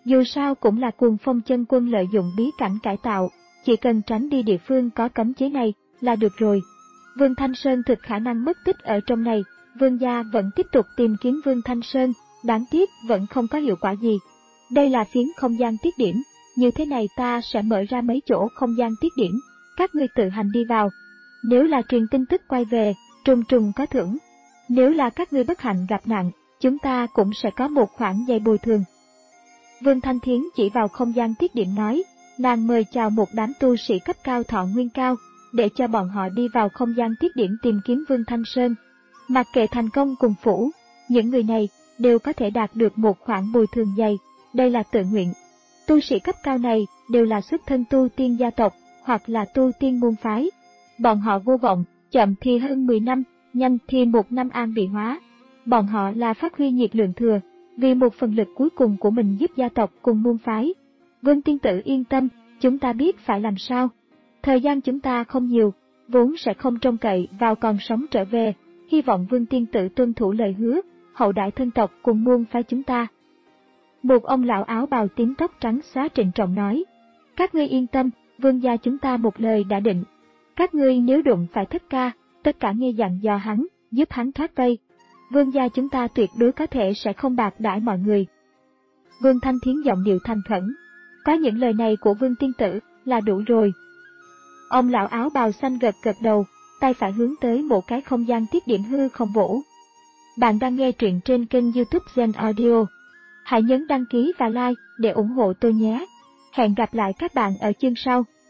Dù sao cũng là cuồng phong chân quân lợi dụng bí cảnh cải tạo, chỉ cần tránh đi địa phương có cấm chế này là được rồi. Vương Thanh Sơn thực khả năng mất tích ở trong này, Vương gia vẫn tiếp tục tìm kiếm Vương Thanh Sơn, đáng tiếc vẫn không có hiệu quả gì. Đây là phiến không gian tiết điểm, như thế này ta sẽ mở ra mấy chỗ không gian tiết điểm, các ngươi tự hành đi vào. Nếu là truyền tin tức quay về, trùng trùng có thưởng. Nếu là các ngươi bất hạnh gặp nạn, chúng ta cũng sẽ có một khoản dây bồi thường. Vương Thanh Thiến chỉ vào không gian tiết điểm nói, nàng mời chào một đám tu sĩ cấp cao thọ nguyên cao, để cho bọn họ đi vào không gian tiết điểm tìm kiếm Vương Thanh Sơn. Mặc kệ thành công cùng phủ, những người này đều có thể đạt được một khoản bồi thường dày, đây là tự nguyện. Tu sĩ cấp cao này đều là xuất thân tu tiên gia tộc, hoặc là tu tiên môn phái. Bọn họ vô vọng, chậm thì hơn mười năm, nhanh thì một năm an bị hóa. Bọn họ là phát huy nhiệt lượng thừa, vì một phần lực cuối cùng của mình giúp gia tộc cùng môn phái. Vương tiên tử yên tâm, chúng ta biết phải làm sao. Thời gian chúng ta không nhiều, vốn sẽ không trông cậy vào còn sống trở về, hy vọng Vương tiên tử tuân thủ lời hứa, hậu đại thân tộc cùng môn phái chúng ta. Một ông lão áo bào tím tóc trắng xóa trịnh trọng nói, các ngươi yên tâm, Vương gia chúng ta một lời đã định. Các ngươi nếu đụng phải Thất Ca, tất cả nghe dặn dò hắn, giúp hắn thoát vây. Vương gia chúng ta tuyệt đối có thể sẽ không bạc đãi mọi người. Vương Thanh Thiến giọng điệu thành khẩn, có những lời này của Vương tiên tử là đủ rồi. Ông lão áo bào xanh gật gật đầu, tay phải hướng tới một cái không gian tiết điểm hư không vỗ. Bạn đang nghe truyện trên kênh YouTube Gen Audio. Hãy nhấn đăng ký và like để ủng hộ tôi nhé. Hẹn gặp lại các bạn ở chương sau.